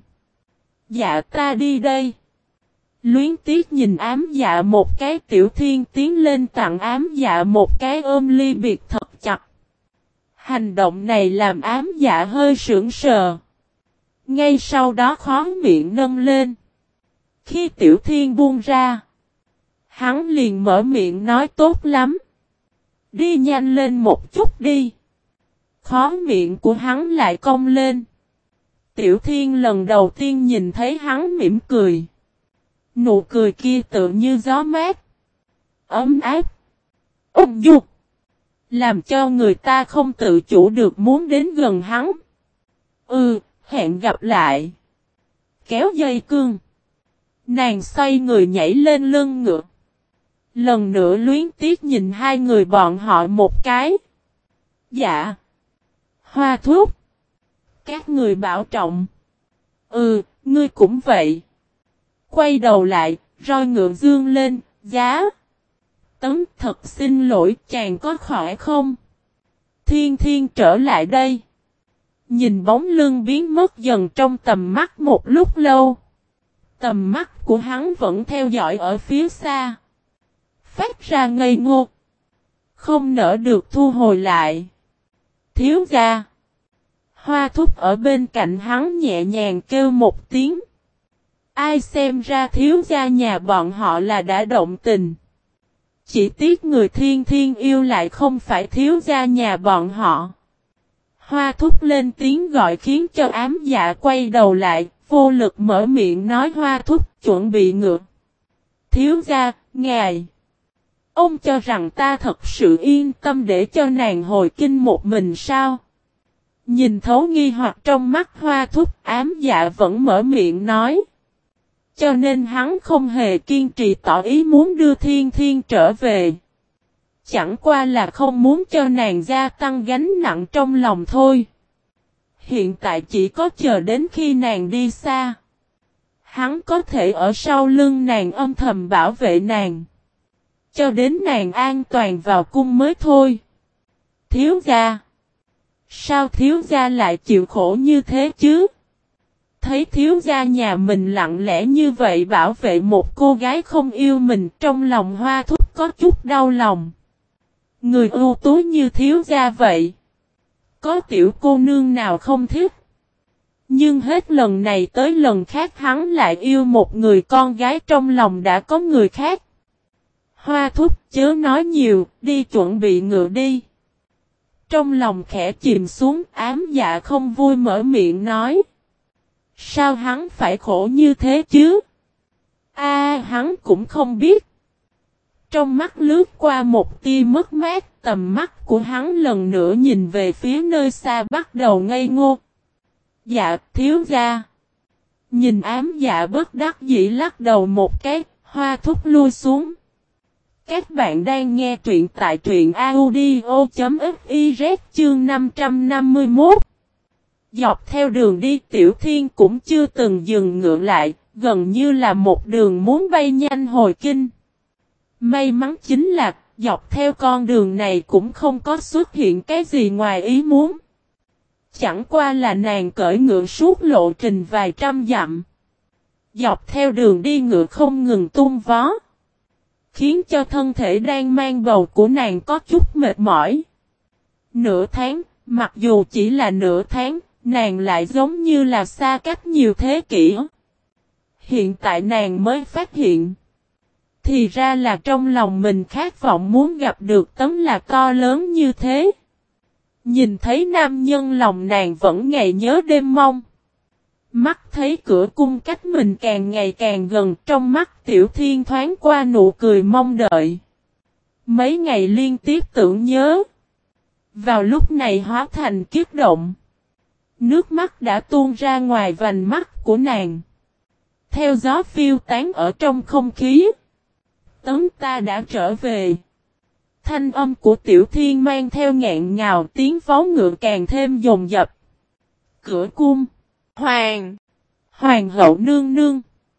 Dạ ta đi đây. Luyến tiếc nhìn ám dạ một cái. Tiểu Thiên tiến lên tặng ám dạ một cái ôm ly biệt thật chặt. Hành động này làm ám dạ hơi sững sờ. Ngay sau đó khóe miệng nâng lên. Khi Tiểu Thiên buông ra, hắn liền mở miệng nói tốt lắm. Đi nhanh lên một chút đi. Khóe miệng của hắn lại cong lên. Tiểu Thiên lần đầu tiên nhìn thấy hắn mỉm cười. Nụ cười kia tự như gió mát, ấm áp, ôn nhu, làm cho người ta không tự chủ được muốn đến gần hắn. Ừ, hẹn gặp lại. Kéo dây cương. Nàng xoay người nhảy lên lưng ngựa. Lần nữa luyến tiếc nhìn hai người bọn họ một cái. Dạ. Hoa Thúc. Các người bảo trọng. Ừ, ngươi cũng vậy. Quay đầu lại, roi ngựa dương lên, giá. Tấn thật xin lỗi, chàng có khỏe không? Thiên Thiên trở lại đây. Nhìn bóng lưng biến mất dần trong tầm mắt một lúc lâu. Tầm mắt của hắn vẫn theo dõi ở phía xa. Phát ra ngây ngô. Không nỡ được thu hồi lại. Thiếu gia. Hoa Thúc ở bên cạnh hắn nhẹ nhàng kêu một tiếng. Ai xem ra thiếu gia nhà bọn họ là đã động tình. Chỉ tiếc người Thiên Thiên yêu lại không phải thiếu gia nhà bọn họ. Hoa Thúc lên tiếng gọi khiến cho ám dạ quay đầu lại, vô lực mở miệng nói Hoa Thúc chuẩn bị ngựa. Thiếu gia, ngài. Ông cho rằng ta thật sự yên tâm để cho nàng hồi kinh một mình sao? Nhìn thấu nghi hoặc trong mắt Hoa Thúc, ám dạ vẫn mở miệng nói. Cho nên hắn không hề kiên trì tỏ ý muốn đưa Thiên Thiên trở về. Chẳng qua là không muốn cho nàng gia tăng gánh nặng trong lòng thôi. Hiện tại chỉ có chờ đến khi nàng đi xa. Hắn có thể ở sau lưng nàng âm thầm bảo vệ nàng. Cho đến nàng an toàn vào cung mới thôi. Thiếu gia. Sao thiếu gia lại chịu khổ như thế chứ? Thấy thiếu gia nhà mình lặng lẽ như vậy bảo vệ một cô gái không yêu mình, trong lòng Hoa Thúc có chút đau lòng. Người ưu tú như thiếu gia vậy. Có tiểu cô nương nào không thích? Nhưng hết lần này tới lần khác hắn lại yêu một người con gái trong lòng đã có người khác. Hoa Thúc chớ nói nhiều, đi chuẩn bị ngựa đi. Trong lòng khẽ chìm xuống, Ám Dạ không vui mở miệng nói. Sao hắn phải khổ như thế chứ? A, hắn cũng không biết. Trong mắt lướt qua một tia mất mát, tầm mắt của hắn lần nữa nhìn về phía nơi xa bắt đầu ngây ngô. Dạ, thiếu gia. Nhìn Ám Dạ bất đắc dĩ lắc đầu một cái, Hoa Thúc lui xuống. Các bạn đang nghe truyện tại truyện audio.fiz chương năm trăm năm mươi mốt. Dọc theo đường đi Tiểu Thiên cũng chưa từng dừng ngựa lại, gần như là một đường muốn bay nhanh hồi kinh. May mắn chính là, dọc theo con đường này cũng không có xuất hiện cái gì ngoài ý muốn. Chẳng qua là nàng cởi ngựa suốt lộ trình vài trăm dặm. Dọc theo đường đi ngựa không ngừng tung vó, khiến cho thân thể đang mang bầu của nàng có chút mệt mỏi. Nửa tháng, mặc dù chỉ là nửa tháng, nàng lại giống như là xa cách nhiều thế kỷ. Hiện tại nàng mới phát hiện. Thì ra là trong lòng mình khát vọng muốn gặp được Tấm Lạc to lớn như thế. Nhìn thấy nam nhân lòng nàng vẫn ngày nhớ đêm mong. Mắt thấy cửa cung cách mình càng ngày càng gần, trong mắt Tiểu Thiên thoáng qua nụ cười mong đợi. Mấy ngày liên tiếp tưởng nhớ. Vào lúc này hóa thành kiếp động. Nước mắt đã tuôn ra ngoài vành mắt của nàng. Theo gió phiêu tán ở trong không khí. Tấm ta đã trở về. Thanh âm của Tiểu Thiên mang theo ngạn ngào, tiếng vó ngựa càng thêm dồn dập. Cửa cung. Hoàng. Hoàng hậu nương nương.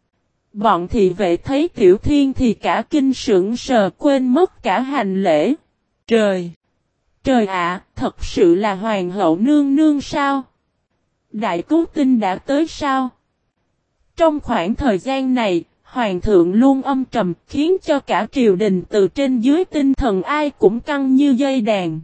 Bọn thị vệ thấy Tiểu Thiên thì cả kinh sững sờ, quên mất cả hành lễ. Trời. Trời ạ, thật sự là hoàng hậu nương nương sao? Đại cứu tinh đã tới sao? Trong khoảng thời gian này, hoàng thượng luôn âm trầm, khiến cho cả triều đình từ trên dưới tinh thần ai cũng căng như dây đàn.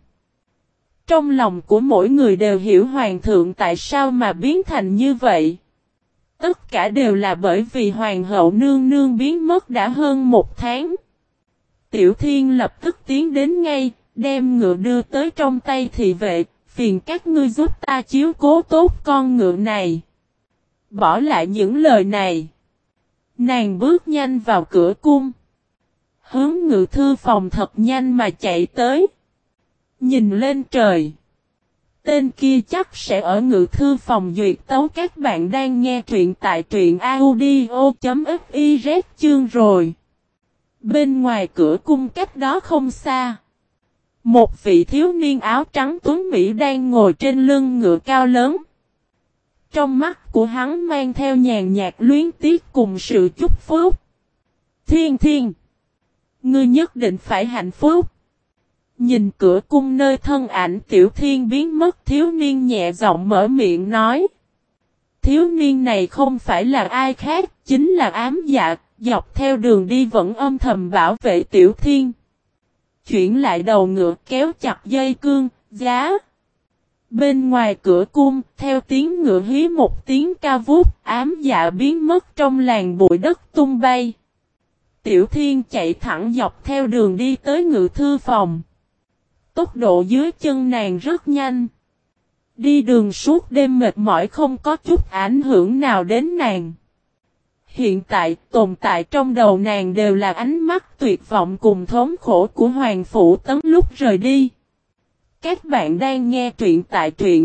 Trong lòng của mỗi người đều hiểu hoàng thượng tại sao mà biến thành như vậy. Tất cả đều là bởi vì hoàng hậu nương nương biến mất đã hơn một tháng. Tiểu Thiên lập tức tiến đến ngay, đem ngựa đưa tới trong tay thị vệ, phiền các ngươi giúp ta chiếu cố tốt con ngựa này. Bỏ lại những lời này. Nàng bước nhanh vào cửa cung. Hướng ngự thư phòng thật nhanh mà chạy tới. Nhìn lên trời. Tên kia chắc sẽ ở ngự thư phòng duyệt tấu. Các bạn đang nghe truyện tại truyện audio.fiz chương rồi. Bên ngoài cửa cung cách đó không xa. Một vị thiếu niên áo trắng tuấn mỹ đang ngồi trên lưng ngựa cao lớn. Trong mắt của hắn mang theo nhàn nhạt luyến tiếc cùng sự chúc phúc. Thiên Thiên. Ngươi nhất định phải hạnh phúc. Nhìn cửa cung nơi thân ảnh Tiểu Thiên biến mất, thiếu niên nhẹ giọng mở miệng nói. Thiếu niên này không phải là ai khác, chính là Ám Dạ, dọc theo đường đi vẫn âm thầm bảo vệ Tiểu Thiên. Chuyển lại đầu ngựa kéo chặt dây cương, giá. Bên ngoài cửa cung, theo tiếng ngựa hí một tiếng ca vút, Ám Dạ biến mất trong làn bụi đất tung bay. Tiểu Thiên chạy thẳng dọc theo đường đi tới ngự thư phòng. Tốc độ dưới chân nàng rất nhanh. Đi đường suốt đêm mệt mỏi không có chút ảnh hưởng nào đến nàng. Hiện tại, tồn tại trong đầu nàng đều là ánh mắt tuyệt vọng cùng thống khổ của Hoàng Phủ Tấn lúc rời đi. Các bạn đang nghe truyện tại truyện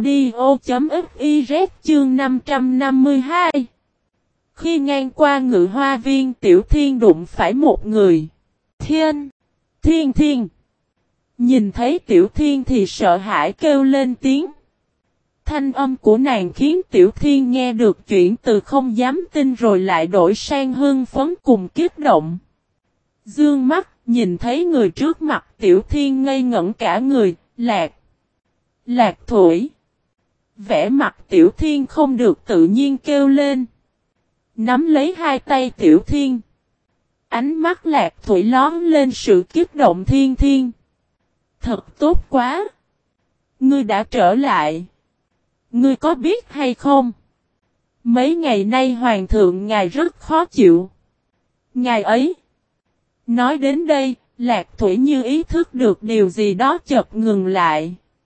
audio.fiz chương năm trăm năm mươi hai. Khi ngang qua ngự hoa viên, Tiểu Thiên đụng phải một người. Thiên! Thiên Thiên! Nhìn thấy Tiểu Thiên thì sợ hãi kêu lên tiếng. Thanh âm của nàng khiến Tiểu Thiên nghe được chuyện từ không dám tin rồi lại đổi sang hưng phấn cùng kích động. Dương mắt, nhìn thấy người trước mặt Tiểu Thiên ngây ngẩn cả người, Lạc. Lạc Thủy. Vẻ mặt Tiểu Thiên không được tự nhiên kêu lên. Nắm lấy hai tay Tiểu Thiên. Ánh mắt Lạc Thủy lón lên sự kích động. Thiên Thiên. Thật tốt quá. Ngươi đã trở lại. Ngươi có biết hay không? Mấy ngày nay hoàng thượng ngài rất khó chịu. Ngài ấy. Nói đến đây, Lạc Thủy như ý thức được điều gì đó chợt ngừng lại.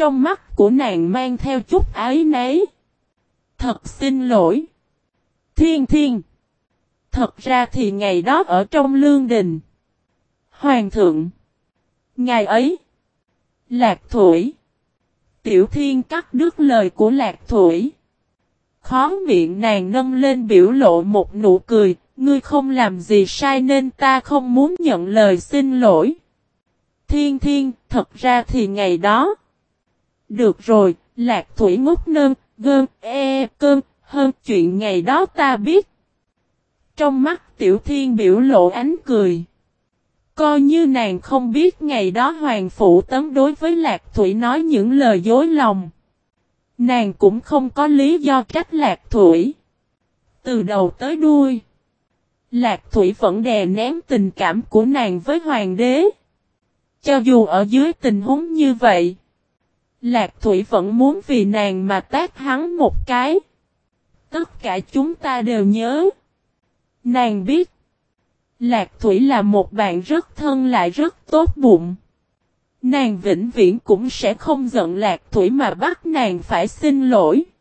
Trong mắt của nàng mang theo chút áy náy. Thật xin lỗi. Thiên Thiên. Thật ra thì ngày đó ở trong lương đình. Hoàng thượng. Ngày ấy. Lạc Thủy. Tiểu Thiên cắt đứt lời của Lạc Thủy. Khó miệng nàng nâng lên biểu lộ một nụ cười. Ngươi không làm gì sai nên ta không muốn nhận lời xin lỗi. Thiên Thiên, thật ra thì ngày đó. Được rồi, Lạc Thủy ngốc nơn, gơn, e, cơn, hơn chuyện ngày đó ta biết. Trong mắt Tiểu Thiên biểu lộ ánh cười. Coi như nàng không biết ngày đó Hoàng Phụ Tấn đối với Lạc Thủy nói những lời dối lòng. Nàng cũng không có lý do trách Lạc Thủy. Từ đầu tới đuôi. Lạc Thủy vẫn đè nén tình cảm của nàng với Hoàng đế. Cho dù ở dưới tình huống như vậy. Lạc Thủy vẫn muốn vì nàng mà tát hắn một cái. Tất cả chúng ta đều nhớ. Nàng biết. Lạc Thủy là một bạn rất thân lại rất tốt bụng. Nàng vĩnh viễn cũng sẽ không giận Lạc Thủy mà bắt nàng phải xin lỗi.